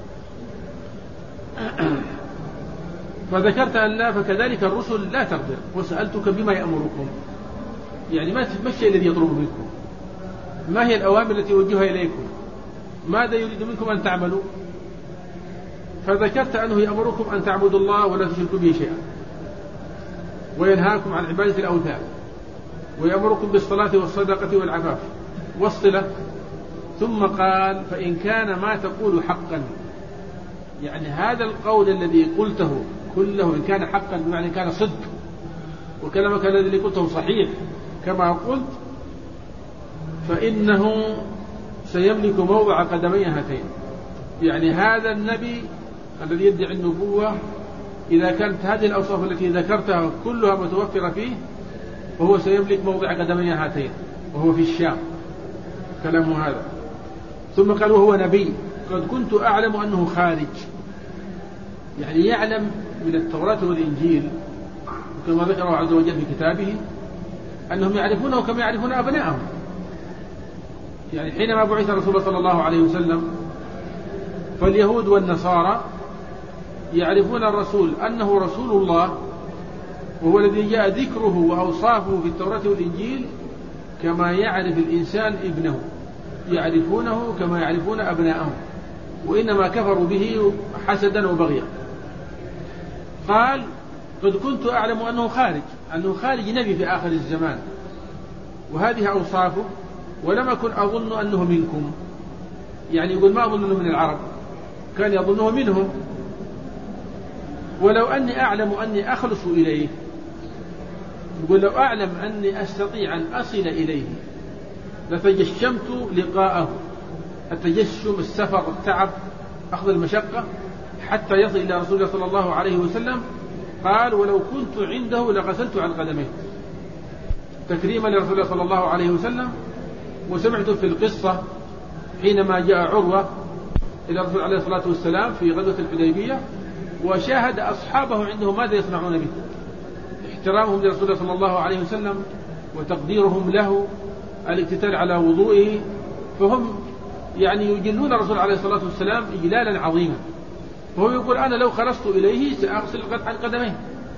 فذكرت أن لا، فكذلك الرسل لا تقدر. وسألتك بما يأمركم، يعني ما الشيء الذي يطلب منكم، ما هي الأوامر التي يوجهها إليكم، ماذا يريد منكم أن تعملوا؟ فذكرت أنه يأمركم أن تعبدوا الله ولا تشركوا به شيئا، وينهاكم عن عبادة الأوثان، ويأمركم بالصلاة والصدقة والعفاف والصلة. ثم قال فإن كان ما تقول حقا، يعني هذا القول الذي قلته كله إن كان حقا بمعنى كان صدق، وكلامك الذي قلته صحيح كما قلت، فإنه سيملك موضع قدمي هاتين. يعني هذا النبي الذي يدعي النبوة إذا كانت هذه الأوصاف التي ذكرتها كلها متوفرة فيه، فهو سيملك موضع قدمي هاتين، وهو في الشام كلامه هذا. ثم قال وهو نبي قد كنت أعلم أنه خارج، يعني يعلم من التوراة والإنجيل كما ذكره عز وجل في كتابه أنهم يعرفونه كما يعرفون أبنائهم. يعني حينما بعث رسول الله صلى الله عليه وسلم فاليهود والنصارى يعرفون الرسول أنه رسول الله وهو الذي جاء ذكره وأوصافه في التوراة والإنجيل كما يعرف الإنسان ابنه، يعرفونه كما يعرفون أبناءهم، وإنما كفروا به حسدا وبغيا. قال قد كنت أعلم أنه خارج نبي في آخر الزمان، وهذه أوصافه، ولم أكن أظن أنه منكم. يعني يقول ما أظن أنه من العرب، كان يظنه منهم. ولو أني أعلم أني أخلص إليه، يقول لو أعلم أني أستطيع أن أصل إليه لتجشمت لقاءه. التجشم السفر، التعب، أخذ المشقة حتى يصل إلى رسول الله صلى الله عليه وسلم. قال ولو كنت عنده لغسلت عن قدميه تكريما لرسول الله صلى الله عليه وسلم. وسمعت في القصة حينما جاء عروة إلى الرسول عليه الصلاة والسلام في غزوة الحديبية وشاهد أصحابه عنده ماذا يصنعون به، احترامهم لرسول الله صلى الله عليه وسلم وتقديرهم له، الاقتتال على وضوئه، فهم يعني يجلون الرسول عليه الصلاة والسلام إجلالا عظيما. فهو يقول أنا لو خلصت إليه سأغسل عن قدميه.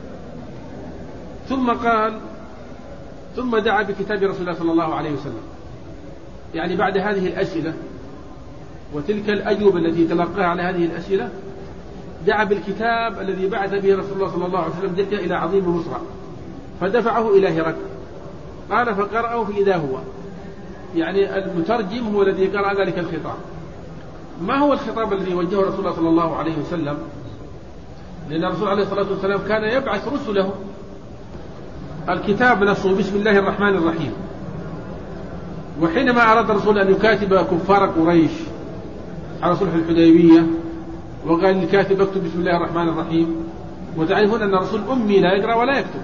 ثم قال ثم دعا بكتاب رسول الله صلى الله عليه وسلم. يعني بعد هذه الأسئلة وتلك الأجوبة التي تلقاها على هذه الأسئلة دعا بالكتاب الذي بعث به رسول الله صلى الله عليه وسلم دحية إلى عظيم مصر، فدفعه إلى هرقل. قال فقرأه فإذا هو، يعني المترجم هو الذي قرأ ذلك الخطاب. ما هو الخطاب الذي وجهه رسول الله صلى الله عليه وسلم؟ لأن الرسول عليه الصلاة والسلام كان يبعث رسله. الكتاب نصه بسم الله الرحمن الرحيم. وحينما أراد الرسول أن يكاتب كفار قريش على صلح الحديبية وقال للكاتب اكتب بسم الله الرحمن الرحيم، وتعرفون أن الرسول أمي لا يقرأ ولا يكتب.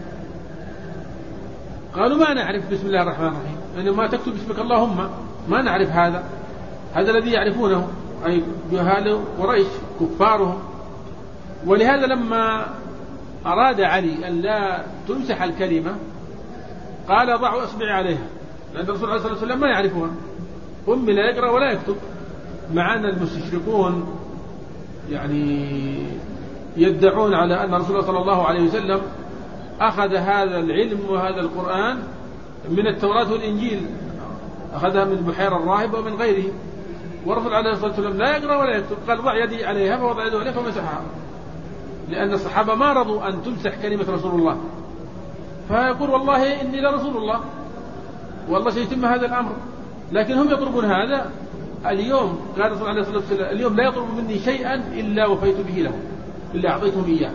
قالوا ما نعرف بسم الله الرحمن الرحيم، يعني ما تكتب باسمك اللهم، ما نعرف هذا الذي يعرفونه أي جهال قريش كفارهم. ولهذا لما أراد علي أن لا تمسح الكلمة قال ضعوا أصبعي عليها، لأن الرسول عليه الصلاة والسلام ما يعرفها، أمي لا يقرأ ولا يكتب. مع أن المستشرقون يعني يدعون على أن الرسول صلى الله عليه وسلم أخذ هذا العلم وهذا القرآن من التوراة والإنجيل، أخذها من بحير الراهب ومن غيره، والرسول عليه الصلاة والسلام لا يقرأ ولا يكتب. قال ضع يدي عليها فوضع يده عليها فمسحها، لأن الصحابة ما رضوا أن تمسح كلمة رسول الله. فيقول والله إني لرسول الله والله سيتم هذا الأمر، لكن هم يطلبون هذا. اليوم قال الرسول عليه الصلاة والسلام اليوم لا يطلب مني شيئا إلا وفيت به له، إلا أعطيتهم إياه.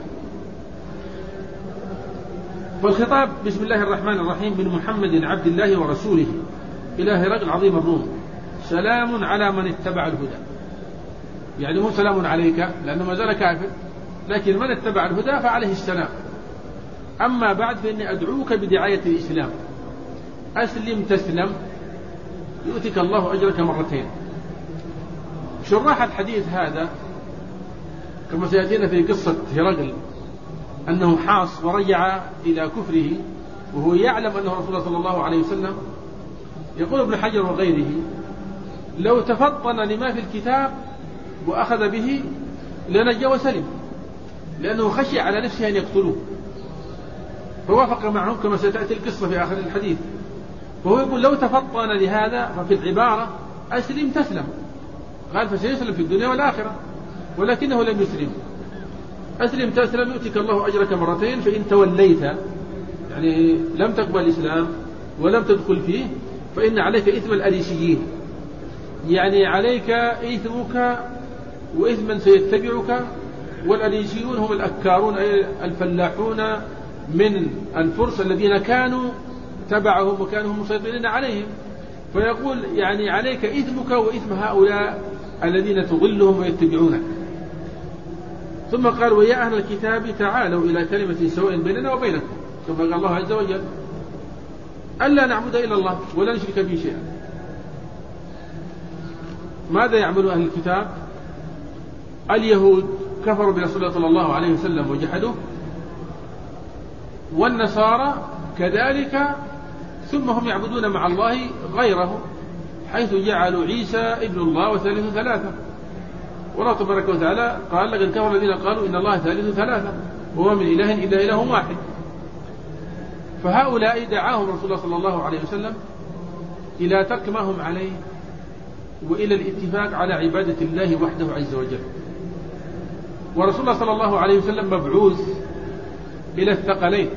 والخطاب بسم الله الرحمن الرحيم من محمد عبد الله ورسوله إلى هرقل عظيم الروم، سلام على من اتبع الهدى. يعني مو سلام عليك لأنه ما زال كافر، لكن من اتبع الهدى فعليه السلام. أما بعد فإني أدعوك بدعاية الإسلام، أسلم تسلم يؤتك الله أجرك مرتين. شراح الحديث هذا كما سيأتينا في قصة هرقل أنه حاص ورجع إلى كفره وهو يعلم أنه رسول الله صلى الله عليه وسلم. يقول ابن حجر وغيره لو تفطن لما في الكتاب وأخذ به لنجا وسلم، لأنه خشي على نفسه أن يقتلوه، فوافق معهم كما ستأتي القصة في آخر الحديث. وهو يقول لو تفطن لهذا ففي العبارة أسلم تسلم، قال فسيسلم في الدنيا والآخرة، ولكنه لم يسلم. أسلم تسلم يؤتك الله أجرك مرتين، فإن توليت يعني لم تقبل الإسلام ولم تدخل فيه فإن عليك إثم الأريسيين، يعني عليك إثمك وإثم من سيتبعك. والأريسيون هم الأكارون أي الفلاحون من الفرس الذين كانوا تبعهم وكانوا مسيطرين عليهم. فيقول يعني عليك إثمك وإثم هؤلاء الذين تضلهم ويتبعونك. ثم قال ويا أهل الكتاب تعالوا إلى كلمة سواء بيننا وبينكم، ثم قال الله عز وجل ألا نعبد إلا الله ولا نشرك به شيئا. ماذا يعمل أهل الكتاب؟ اليهود كفروا برسول الله صلى الله عليه وسلم وجحدوه، والنصارى كذلك، ثم هم يعبدون مع الله غيره حيث جعلوا عيسى ابن الله وثالث ثلاثة. والله تبارك وتعالى قال لقد كفر الذين قالوا إن الله ثالث ثلاثة وما من إله إلا إله واحد. فهؤلاء دعاهم رسول الله صلى الله عليه وسلم إلى ترك ما هم عليه وإلى الاتفاق على عبادة الله وحده عز وجل. ورسول الله صلى الله عليه وسلم مبعوث إلى الثقلين: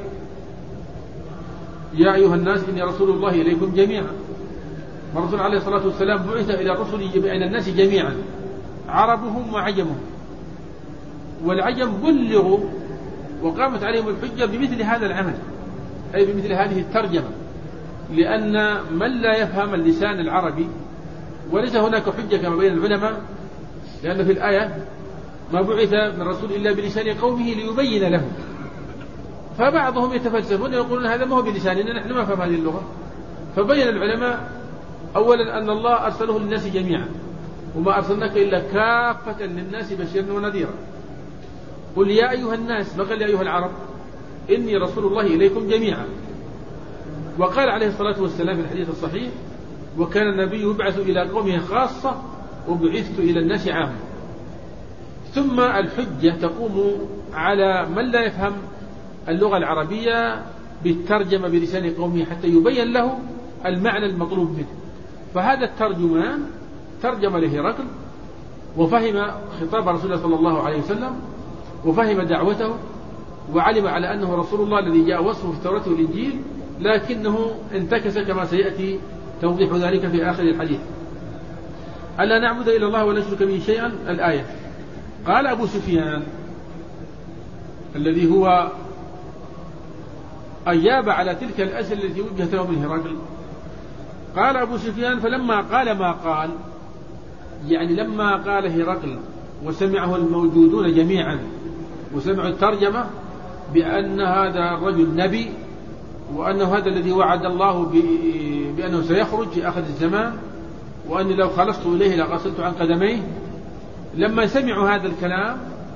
يا أيها الناس إني رسول الله إليكم جميعا. والرسول عليه الصلاة والسلام بعث إلى الرسل إلى الناس جميعا، عربهم وعجمهم، والعجم بلغوا وقامت عليهم الحجة بمثل هذا العمل، أي بمثل هذه الترجمة، لأن من لا يفهم اللسان العربي وليس هناك حجة كما بين العلماء، لأن في الآية ما بعث من رسول إلا بلسان قومه ليبين لهم، فبعضهم يتفلسفون يقولون هذا ما هو بلساننا، نحن ما فهم هذه اللغة. فبين العلماء أولا أن الله أرسله للناس جميعا، وما أرسلناك إلا كافة للناس بشيرا ونذيرا. قل يا أيها الناس، ما قال يا أيها العرب، إني رسول الله إليكم جميعا. وقال عليه الصلاة والسلام في الحديث الصحيح: وكان النبي يبعث إلى قومه خاصة وبعثت إلى الناس عامة. ثم الحجة تقوم على من لا يفهم اللغة العربية بالترجمة بلسان قومه حتى يبين له المعنى المطلوب منه. فهذا الترجمان ترجم لهرقل وفهم خطاب رسول الله صلى الله عليه وسلم وفهم دعوته وعلم على أنه رسول الله الذي جاء وصفه في التوراة والإنجيل، لكنه انتكس كما سيأتي توضيح ذلك في آخر الحديث. ألا نعبد إلا الله ولا نشرك به شيئا، الآية. قال أبو سفيان الذي هو أجاب على تلك الأسئلة التي وجهت له من هرقل، قال أبو سفيان: فلما قال ما قال، يعني لما قال هرقل وسمعه الموجودون جميعا وسمعوا الترجمة بأن هذا الرجل نبي، وأنه هذا الذي وعد الله بأنه سيخرج في آخر الزمان، وأني لو خلصت إليه لغسلت عن قدميه، لما سمعوا هذا الكلام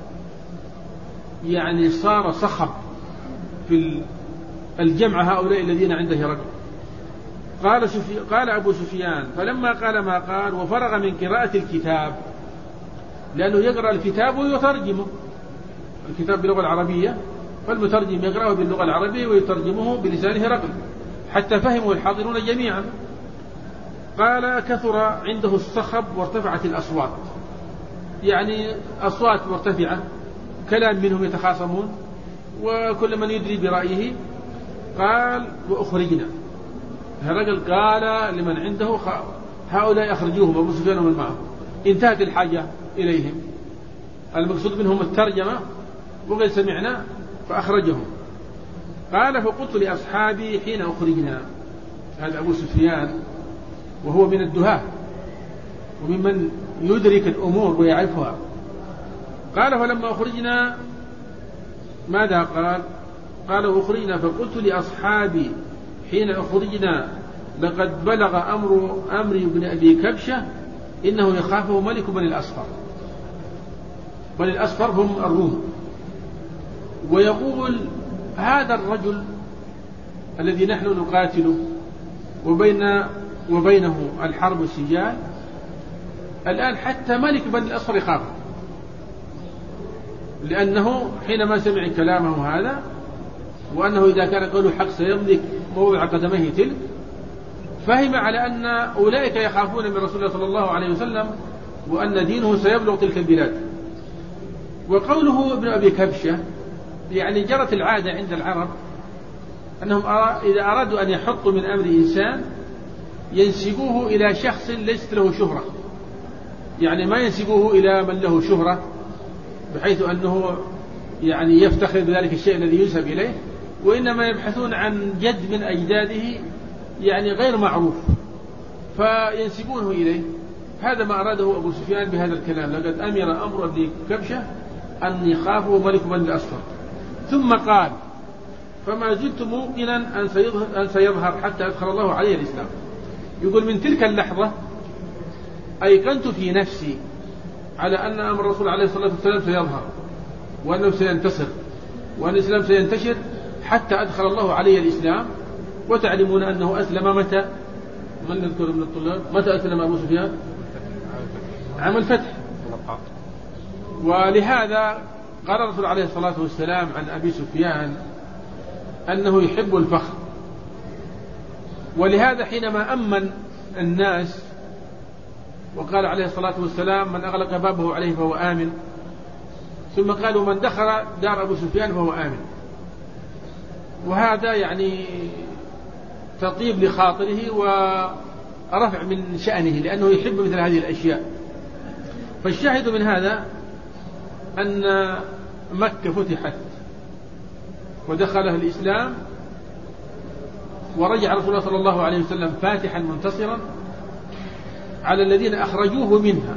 يعني صار صخب في الجمع هؤلاء الذين عند هرقل. قال أبو سفيان: فلما قال ما قال وفرغ من قراءة الكتاب، لأنه يقرأ الكتاب ويترجمه، الكتاب باللغة العربية، فالمترجم يقرأه باللغة العربية ويترجمه بلسان هرقل حتى فهموا الحاضرون جميعا. قال: كثر عنده الصخب وارتفعت الأصوات، يعني أصوات مرتفعة، كلام منهم يتخاصمون وكل من يدري برأيه. قال: وأخرجنا. هرقل قال لمن عنده: هؤلاء أخرجوهم، أبو سفيان ومن معه. انتهت الحاجة إليهم، المقصود منهم الترجمة، وقد سمعنا فأخرجهم. قال: فقلت لأصحابي حين أخرجنا، هذا أبو سفيان وهو من الدهاة وممن يدرك الأمور ويعرفها. قال: فلما أخرجنا ماذا قال؟ قال: أخرجنا فقلت لأصحابي حين أخرجنا: لقد بلغ أمر ابن أبي كبشة إنه يخافه ملك بني الأصفر. بني الأصفر هم الروم. ويقول هذا الرجل الذي نحن نقاتله وبينه الحرب والسجال، الآن حتى ملك بني الأصفر يخافه، لأنه حينما سمع كلامه هذا وأنه إذا كان قوله حق سيملك موضع قدميه تلك، فهم على أن أولئك يخافون من رسول الله صلى الله عليه وسلم وأن دينه سيبلغ تلك البلاد. وقوله ابن أبي كبشة، يعني جرت العادة عند العرب أنهم إذا أرادوا أن يحطوا من أمر إنسان ينسبوه إلى شخص ليست له شهرة، يعني ما ينسبوه إلى من له شهرة بحيث أنه يعني يفتخر بذلك الشيء الذي ينسب إليه، وإنما يبحثون عن جد من أجداده يعني غير معروف فينسبونه إليه. هذا ما أراده أبو سفيان بهذا الكلام: لقد أمر أمر ابن كبشة أن يخافه ملك بني الأصفر. ثم قال: فما زلت موقنا أن سيظهر حتى أدخل الله عليه الإسلام. يقول من تلك اللحظة أيقنت في نفسي على أن أمر الرسول عليه الصلاة والسلام سيظهر وأنه سينتصر وأن الإسلام سينتشر حتى أدخل الله عليه الإسلام. وتعلمون أنه أسلم متى؟ من نذكر من الطلاب متى أسلم أبو سفيان؟ عام الفتح. ولهذا قال الرسول عليه الصلاة والسلام عن أبي سفيان أنه يحب الفخر، ولهذا حينما أمن الناس وقال عليه الصلاة والسلام من أغلق بابه عليه فهو آمن، ثم قالوا من دخل دار أبو سفيان فهو آمن، وهذا يعني تطيب لخاطره ورفع من شأنه لأنه يحب مثل هذه الأشياء. فالشاهد من هذا أن مكة فتحت ودخلها الإسلام، ورجع رسول الله صلى الله عليه وسلم فاتحا منتصرا على الذين أخرجوه منها،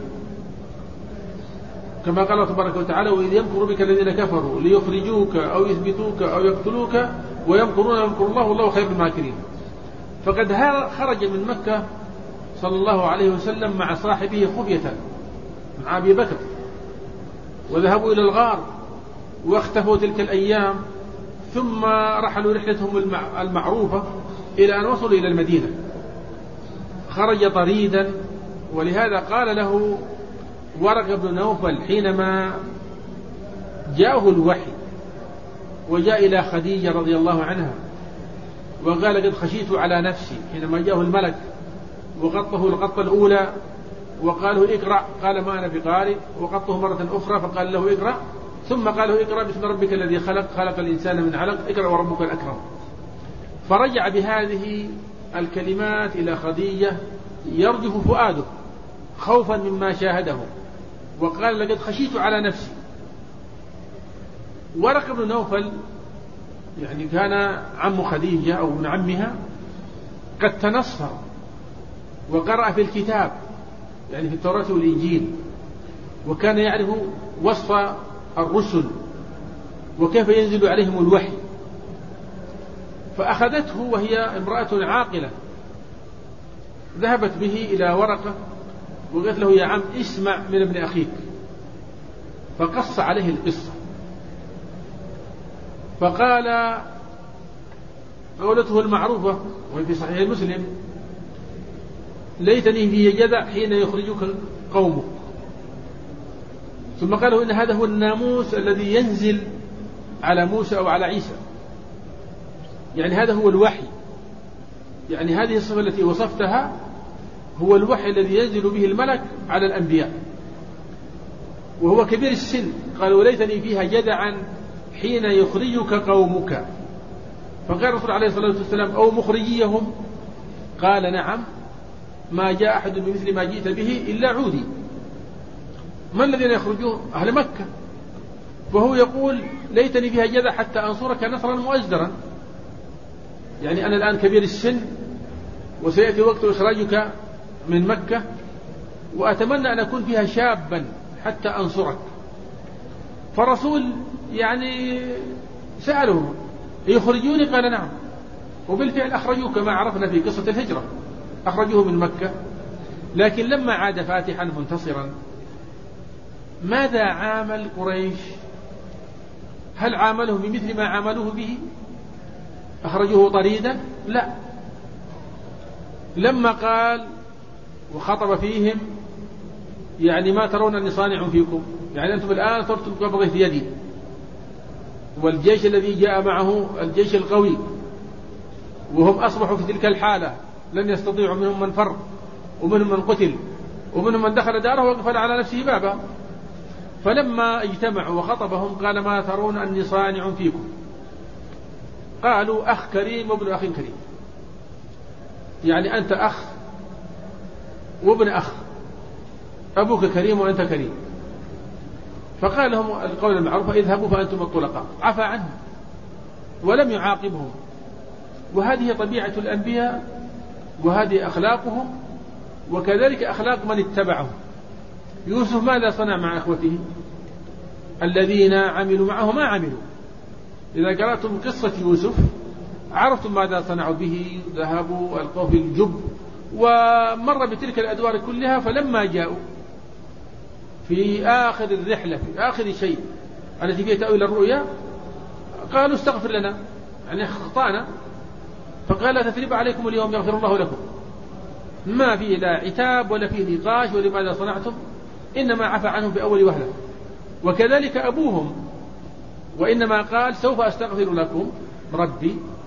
كما قال الله تبارك وتعالى وإذ يمكر بك الذين كفروا ليخرجوك أو يثبتوك أو يقتلوك ويمكرون يمكر الله والله خير الماكرين. فقد خرج من مكة صلى الله عليه وسلم مع صاحبه خفية مع أبي بكر، وذهبوا إلى الغار واختفوا تلك الأيام، ثم رحلوا رحلتهم المعروفة إلى أن وصلوا إلى المدينة. خرج طريدا، ولهذا قال له ورقة بن نوفل حينما جاءه الوحي وجاء إلى خديجة رضي الله عنها وقال قد خشيت على نفسي، حينما جاءه الملك وغطه الغطة الأولى وقال له اقرأ، قال ما أنا بقارئ، وغطه مرة أخرى فقال له اقرأ، ثم قال له اقرأ باسم ربك الذي خلق الإنسان من علق، اقرأ وربك الأكرم. فرجع بهذه الكلمات إلى خديجة يرجف فؤاده خوفا مما شاهده، وقال لقد خشيت على نفسي. ورقة بن نوفل يعني كان عم خديجة أو ابن عمها قد تنصر وقرأ في الكتاب يعني في التوراة والإنجيل، وكان يعرف وصف الرسل وكيف ينزل عليهم الوحي. فأخذته وهي امرأة عاقلة، ذهبت به إلى ورقة وقالت له يا عم اسمع من ابن أخيك، فقص عليه القصة. فقال قولته المعروفة وفي صحيح مسلم ليتني في جذع حين يخرجك قومك، ثم قالوا إن هذا هو الناموس الذي ينزل على موسى أو على عيسى، يعني هذا هو الوحي، يعني هذه الصفة التي وصفتها هو الوحي الذي ينزل به الملك على الأنبياء، وهو كبير السن. قال وليتني فيها جدعا حين يخرجك قومك. فقال الرسول عليه الصلاة والسلام أو مخرجيهم؟ قال نعم، ما جاء أحد بمثل ما جئت به إلا عودي. ما الذين يخرجون؟ أهل مكة. فهو يقول ليتني فيها جدع حتى أنصرك نصرا مؤزرا، يعني أنا الآن كبير السن وسيأتي وقت إخراجك من مكة، وأتمنى أن أكون فيها شابا حتى أنصرك. فالرسول يعني سأله يخرجوني؟ قال نعم. وبالفعل أخرجوه كما عرفنا في قصة الهجرة، أخرجوه من مكة. لكن لما عاد فاتحا منتصرا ماذا عامل قريش؟ هل عاملهم بمثل ما عاملوه به؟ أخرجوه طريدا؟ لا. لما قال وخطب فيهم يعني ما ترون أني صانع فيكم، يعني أنتم الآن صرتم قبضي في يدي، والجيش الذي جاء معه الجيش القوي، وهم أصبحوا في تلك الحالة لن يستطيعوا، منهم من فر ومنهم من قتل ومنهم من دخل داره وقفل على نفسه بابا. فلما اجتمعوا وخطبهم قال ما ترون أني صانع فيكم؟ قالوا أخ كريم وابن أخ كريم، يعني أنت أخ وابن أخ، أبوك كريم وأنت كريم. فقال لهم القول المعروف اذهبوا فأنتم الطلقاء، عفى عنهم ولم يعاقبهم. وهذه طبيعة الأنبياء، وهذه أخلاقهم، وكذلك أخلاق من اتبعهم. يوسف ماذا صنع مع إخوته الذين عملوا معه؟ ما عملوا. إذا قرأتم قصة يوسف عرفتم ماذا صنعوا به، ذهبوا ألقوه في الجب ومر بتلك الأدوار كلها. فلما جاءوا في آخر الرحلة في آخر شيء التي فيها تأويل الرؤيا قالوا استغفر لنا، يعني أخطأنا. فقال لا تثريب عليكم اليوم يغفر الله لكم، ما فيه لا عتاب ولا فيه نقاش ولماذا صنعتم، إنما عفى عنهم في أول وهلة. وكذلك أبوهم، وإنما قال سوف أستغفر لكم ربي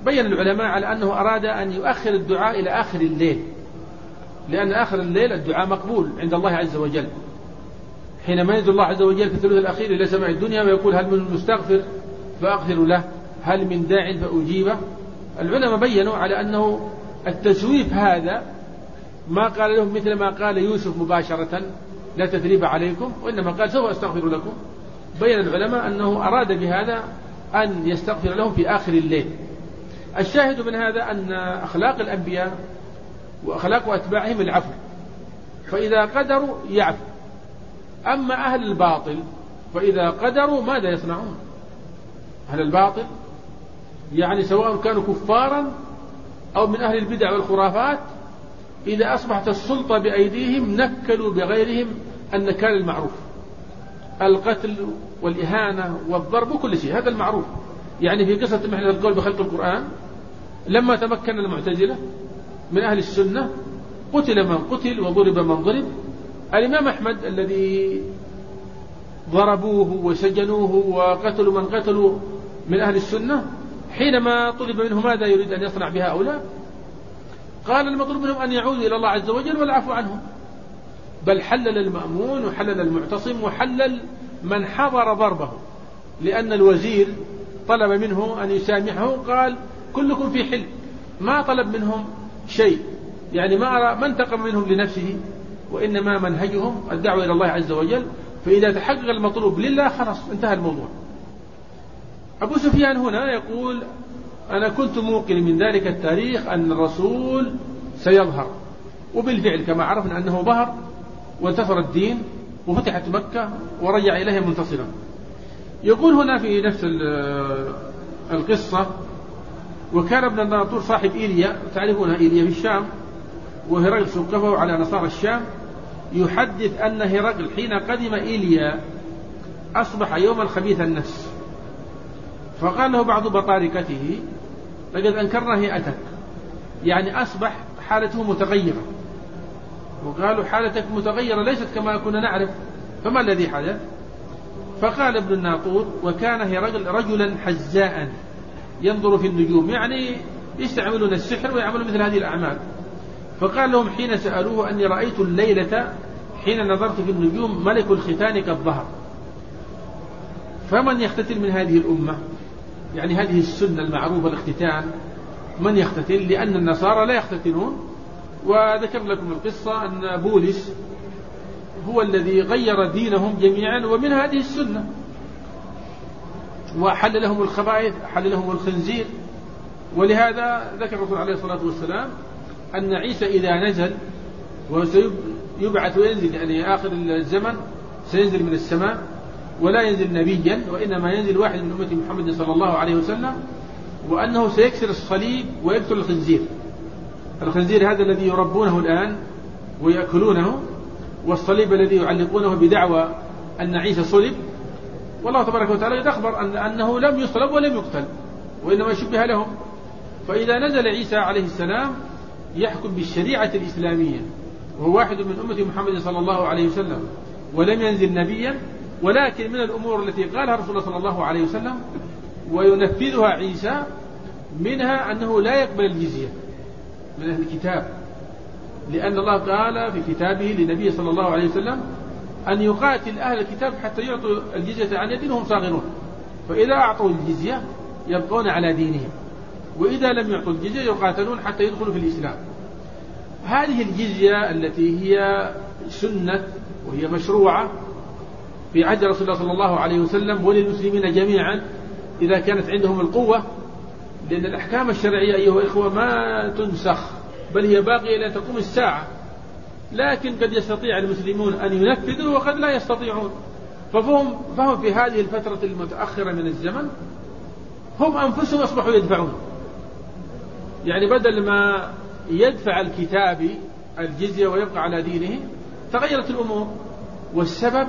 بين العلماء على أنه أراد أن يؤخر الدعاء إلى آخر الليل، لأن آخر الليل الدعاء مقبول عند الله عز وجل، حينما ينزل الله عز وجل في الثلث الأخير إلى سماء الدنيا ويقول هل من مستغفر فأغفر له، هل من داع فأجيبه. العلماء بيّنوا على أنه التسويف هذا ما قال لهم مثل ما قال يوسف مباشرة لا تثريب عليكم، وإنما قال سوف أستغفر لكم. بيّن العلماء أنه أراد بهذا أن يستغفر لهم في آخر الليل. الشاهد من هذا أن أخلاق الأنبياء وأخلاق أتباعهم العفو، فإذا قدروا يعفو. أما أهل الباطل فإذا قدروا ماذا يصنعون؟ أهل الباطل يعني سواء كانوا كفارا أو من أهل البدع والخرافات، إذا أصبحت السلطة بأيديهم نكلوا بغيرهم النكال المعروف، القتل والإهانة والضرب وكل شيء، هذا المعروف. يعني في قصة محنة القول بخلق القرآن لما تمكن المعتزلة من أهل السنة قتل من قتل وضرب من ضرب. الإمام أحمد الذي ضربوه وسجنوه وقتلوا من قتلوا من أهل السنة، حينما طلب منه ماذا يريد أن يصنع بها هؤلاء، قال المطلوب منهم أن يعودوا إلى الله عز وجل والعفو عنهم. بل حلل المأمون وحلل المعتصم وحلل من حضر ضربه، لأن الوزير طلب منه أن يسامحه، قال كلكم في حل، ما طلب منهم شيء، يعني ما انتقم منهم لنفسه، وإنما منهجهم الدعوة إلى الله عز وجل. فإذا تحقق المطلوب لله خلاص انتهى الموضوع. أبو سفيان هنا يقول أنا كنت موقن من ذلك التاريخ أن الرسول سيظهر، وبالفعل كما عرفنا أنه ظهر وانتصر الدين وفتحت مكة ورجع إليها منتصرا. يقول هنا في نفس القصة وكان ابن الناطور صاحب إيليا، تعرفونها إيليا في الشام، وهرقل سقفه على نصارى الشام، يحدث أن هرقل حين قدم إيليا أصبح يوما خبيث النفس، فقال له بعض بطاركته لقد أنكرنا هيئتك، يعني أصبح حالته متغيرة. وقالوا حالتك متغيرة ليست كما كنا نعرف، فما الذي حدث؟ فقال ابن الناطور وكان هرقل رجلا حزاء ينظر في النجوم، يعني يستعملون السحر ويعملون مثل هذه الأعمال. فقال لهم حين سألوه أني رأيت الليلة حين نظرت في النجوم ملك الختان قد ظهر، فمن يختتن من هذه الأمة؟ يعني هذه السنة المعروفة الاختتان، من يختتن؟ لأن النصارى لا يختتنون. وذكر لكم القصة أن بولس هو الذي غير دينهم جميعا ومن هذه السنة، وحل لهم الخبائث، حل لهم الخنزير. ولهذا ذكر الرسول عليه الصلاة والسلام أن عيسى إذا نزل وسيبعث وينزل، يعني آخر الزمن سينزل من السماء ولا ينزل نبيا، وإنما ينزل واحد من أمة محمد صلى الله عليه وسلم، وأنه سيكسر الصليب ويقتل الخنزير. الخنزير هذا الذي يربونه الآن ويأكلونه، والصليب الذي يعلقونه بدعوى أن عيسى صلب، والله تبارك وتعالى يخبر أنه لم يصلب ولم يقتل، وإنما شبه لهم. فإذا نزل عيسى عليه السلام يحكم بالشريعة الإسلامية، وهو واحد من أمة محمد صلى الله عليه وسلم، ولم ينزل نبيا، ولكن من الأمور التي قالها رسول الله صلى الله عليه وسلم وينفذها عيسى منها أنه لا يقبل الجزية من أهل الكتاب، لأن الله قال في كتابه للنبي صلى الله عليه وسلم أن يقاتل أهل الكتاب حتى يعطوا الجزية عن يد وهم صاغرون، فإذا أعطوا الجزية يبقون على دينهم، وإذا لم يعطوا الجزية يقاتلون حتى يدخلوا في الإسلام. هذه الجزية التي هي سنة وهي مشروعة في عهد رسول الله صلى الله عليه وسلم وللمسلمين جميعا إذا كانت عندهم القوة، لأن الأحكام الشرعية أيها الإخوة ما تنسخ، بل هي باقية إلى تقوم الساعة، لكن قد يستطيع المسلمون أن ينفذوا وقد لا يستطيعون. فهم في هذه الفترة المتأخرة من الزمن هم أنفسهم أصبحوا يدفعون، يعني بدل ما يدفع الكتابي الجزية ويبقى على دينه تغيرت الأمور، والسبب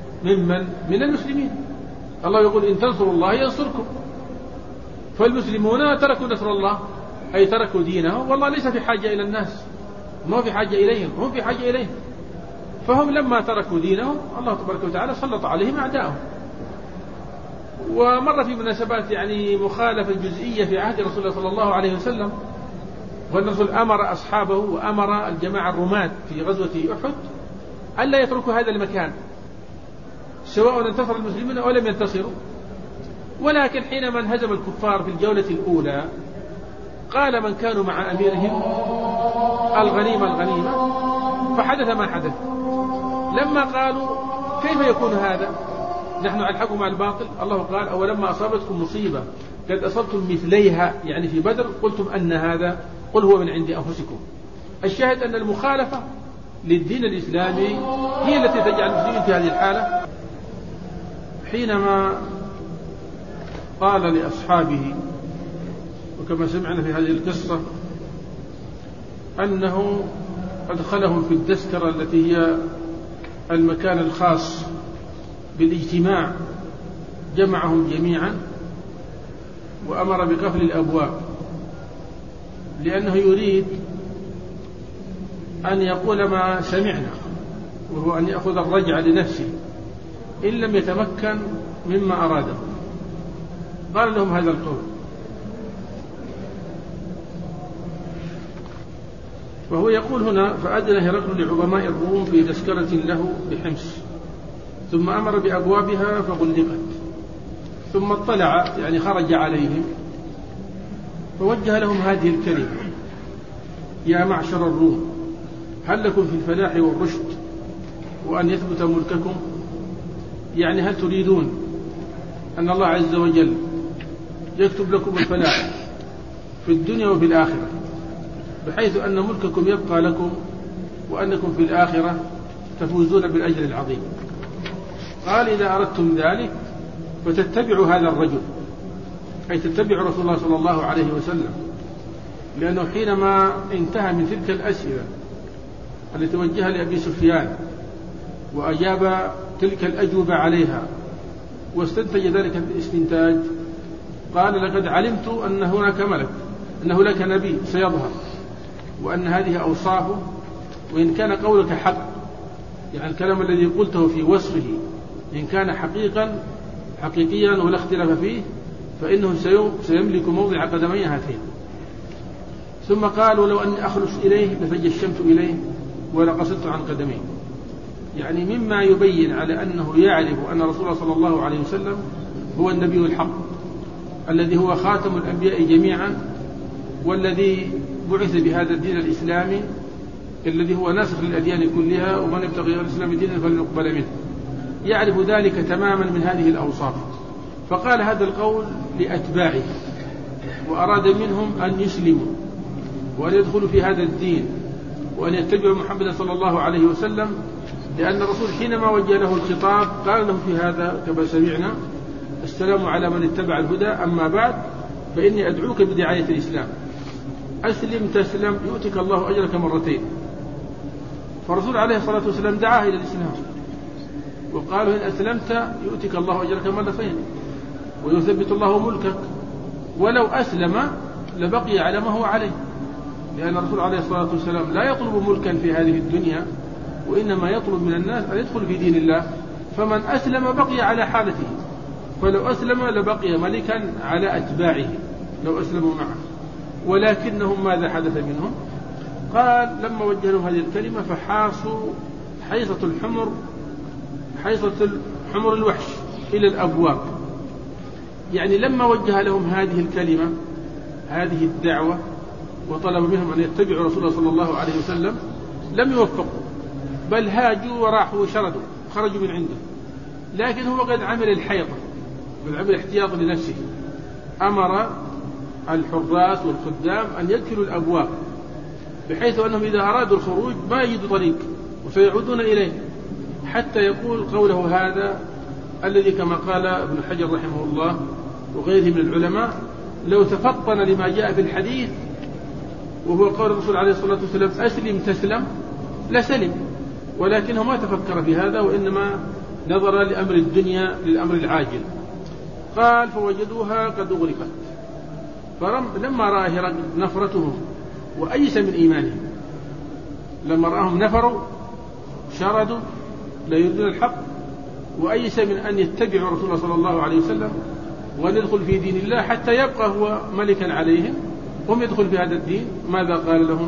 من المسلمين. الله يقول إن تنصروا الله ينصركم، فالمسلمون تركوا نصر الله أي تركوا دينهم، والله ليس في حاجة إلى الناس، ما في حاجة إليهم، هم في حاجة إليه. فهم لما تركوا دينهم الله تبارك وتعالى سلط عليهم أعداءهم. ومر في مناسبات يعني مخالفة جزئية في عهد رسول الله صلى الله عليه وسلم، وأن الرسول أمر أصحابه وأمر الجماعة الرماة في غزوة أحد ألا يتركوا هذا المكان سواء انتصر المسلمين أو لم ينتصروا. ولكن حينما انهزم الكفار في الجولة الأولى قال من كانوا مع أميرهم الغنيمة، فحدث ما حدث. لما قالوا كيف يكون هذا، نحن ألحق مع الباطل، الله قال أولما أصابتكم مصيبة قد أصبتم مثليها يعني في بدر قلتم أن هذا قل هو من عند أنفسكم. الشاهد أن المخالفة للدين الإسلامي هي التي تجعل المسلمين في هذه الحالة. حينما قال لأصحابه وكما سمعنا في هذه القصة أنه أدخلهم في الدسكرة التي هي المكان الخاص بالاجتماع، جمعهم جميعا وأمر بقفل الأبواب، لأنه يريد أن يقول ما سمعنا، وهو أن يأخذ الرجع لنفسه إن لم يتمكن مما أراده. قال لهم هذا القول، وهو يقول هنا فأذن هرقل لعظماء الروم في تذكرة له بحمص ثم أمر بأبوابها فغلقت، ثم اطلع يعني خرج عليهم فوجه لهم هذه الكلمة: يا معشر الروم هل لكم في الفلاح والرشد وأن يثبت ملككم؟ يعني هل تريدون أن الله عز وجل يكتب لكم الفلاح في الدنيا وفي الآخرة، بحيث أن ملككم يبقى لكم وأنكم في الآخرة تفوزون بالأجر العظيم؟ قال إذا أردتم ذلك فتتبعوا هذا الرجل، أي تتبعوا رسول الله صلى الله عليه وسلم، لأنه حينما انتهى من تلك الأسئلة التي توجهها لأبي سفيان وأجاب تلك الأجوبة عليها واستنتج ذلك الاستنتاج، قال لقد علمت أن هناك ملك، أنه لك نبي سيظهر، وأن هذه أوصافه، وإن كان قولك حق يعني الكلام الذي قلته في وصفه إن كان حقيقيا ولا اختلاف فيه فإنه سيملك موضع قدمي هاتين. ثم قال ولو أني أخلص إليه لتجشمت إليه ولقصدت عن قدميه، يعني مما يبين على أنه يعرف أن رسول الله صلى الله عليه وسلم هو النبي الحق الذي هو خاتم الأنبياء جميعا، والذي بعث بهذا الدين الإسلامي الذي هو ناسخ للأديان كلها، ومن يبتغي غير الإسلام دينا فلن يقبل منه. يعرف ذلك تماما من هذه الأوصاف، فقال هذا القول لأتباعه وأراد منهم أن يسلموا وأن يدخلوا في هذا الدين وأن يتبعوا محمد صلى الله عليه وسلم، لأن الرسول حينما وجه له الخطاب قال له في هذا كما سمعنا: السلام على من اتبع الهدى، أما بعد فإني أدعوك بدعاية الإسلام، أسلم تسلم يؤتك الله أجرك مرتين. فالرسول عليه الصلاة والسلام دعاه إلى الإسلام وقال إن أسلمت يؤتك الله أجرك مرتين ويثبت الله ملكك، ولو أسلم لبقي على ما هو عليه، لأن الرسول عليه الصلاة والسلام لا يطلب ملكا في هذه الدنيا، وإنما يطلب من الناس أن يدخل في دين الله. فمن أسلم بقي على حالته، فلو أسلم لبقي ملكا على أتباعه لو أسلموا معه. ولكنهم ماذا حدث منهم؟ قال لما وجه لهم هذه الكلمة فحاصوا حيصة الحمر الوحش إلى الأبواب. يعني لما وجه لهم هذه الكلمة، هذه الدعوة، وطلب منهم أن يتبعوا رسول الله صلى الله عليه وسلم، لم يوفقوا، بل هاجوا وراحوا وشردوا خرجوا من عنده. لكن هو قد عمل الحيطة، قد عمل احتياط لنفسه، أمر الحراس والخدام أن يدخلوا الأبواب، بحيث أنهم إذا أرادوا الخروج ما يجدوا طريق وسيعودون إليه، حتى يقول قوله هذا الذي كما قال ابن حجر رحمه الله وغيره من العلماء: لو تفطن لما جاء في الحديث وهو قول الرسول عليه الصلاة والسلام أسلم تسلم لسلم، ولكنه ما تفكر في هذا، وإنما نظر لأمر الدنيا للأمر العاجل. قال فوجدوها قد أغلقت، فلما رأى هرقل نفرتهم وأيس من إيمانهم، لما رأهم نفروا شردوا لا يريدون الحق وأيس من أن يتبعوا رسول الله صلى الله عليه وسلم وأن يدخل في دين الله حتى يبقى هو ملكا عليهم، هم يدخل في هذا الدين. ماذا قال لهم؟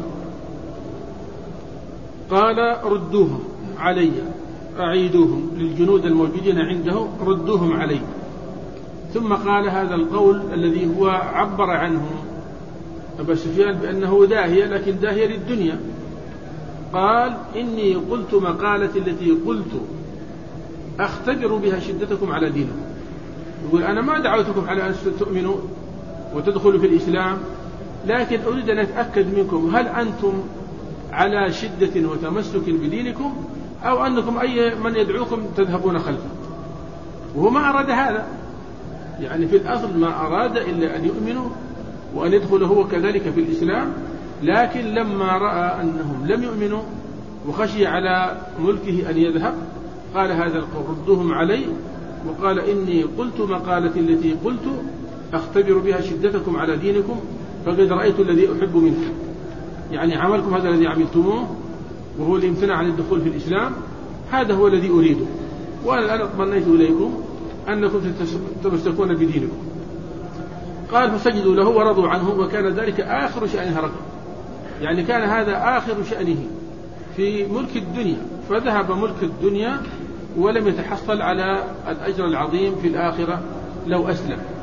قال ردوهم علي، أعيدوهم للجنود الموجودين عنده، ردوهم علي. ثم قال هذا القول الذي هو عبر عنه أبا سفيان بأنه داهية، لكن داهية للدنيا. قال إني قلت مقالتي التي قلت أختبر بها شدتكم على دينكم. يقول أنا ما دعوتكم على أن تؤمنوا وتدخلوا في الإسلام، لكن أريد أن أتأكد منكم هل أنتم على شدة وتمسك بدينكم أو أنكم أي من يدعوكم تذهبون خلفه. وهو ما أراد هذا، يعني في الأصل ما أراد إلا أن يؤمنوا وأن يدخل هو كذلك في الإسلام، لكن لما رأى أنهم لم يؤمنوا وخشي على ملكه أن يذهب قال هذا القول ردوهم علي، وقال إني قلت مقالتي التي قلت أختبر بها شدتكم على دينكم فقد رأيت الذي أحب منكم. يعني عملكم هذا الذي عملتموه وهو الامتناع عن الدخول في الإسلام، هذا هو الذي أريده، وأنا الآن اطمنيت إليكم أنكم تتمسكون بدينكم. قال فسجدوا له ورضوا عنه، وكان ذلك آخر شأن هرقل، يعني كان هذا آخر شأنه في ملك الدنيا، فذهب ملك الدنيا ولم يتحصل على الأجر العظيم في الآخرة لو أسلم.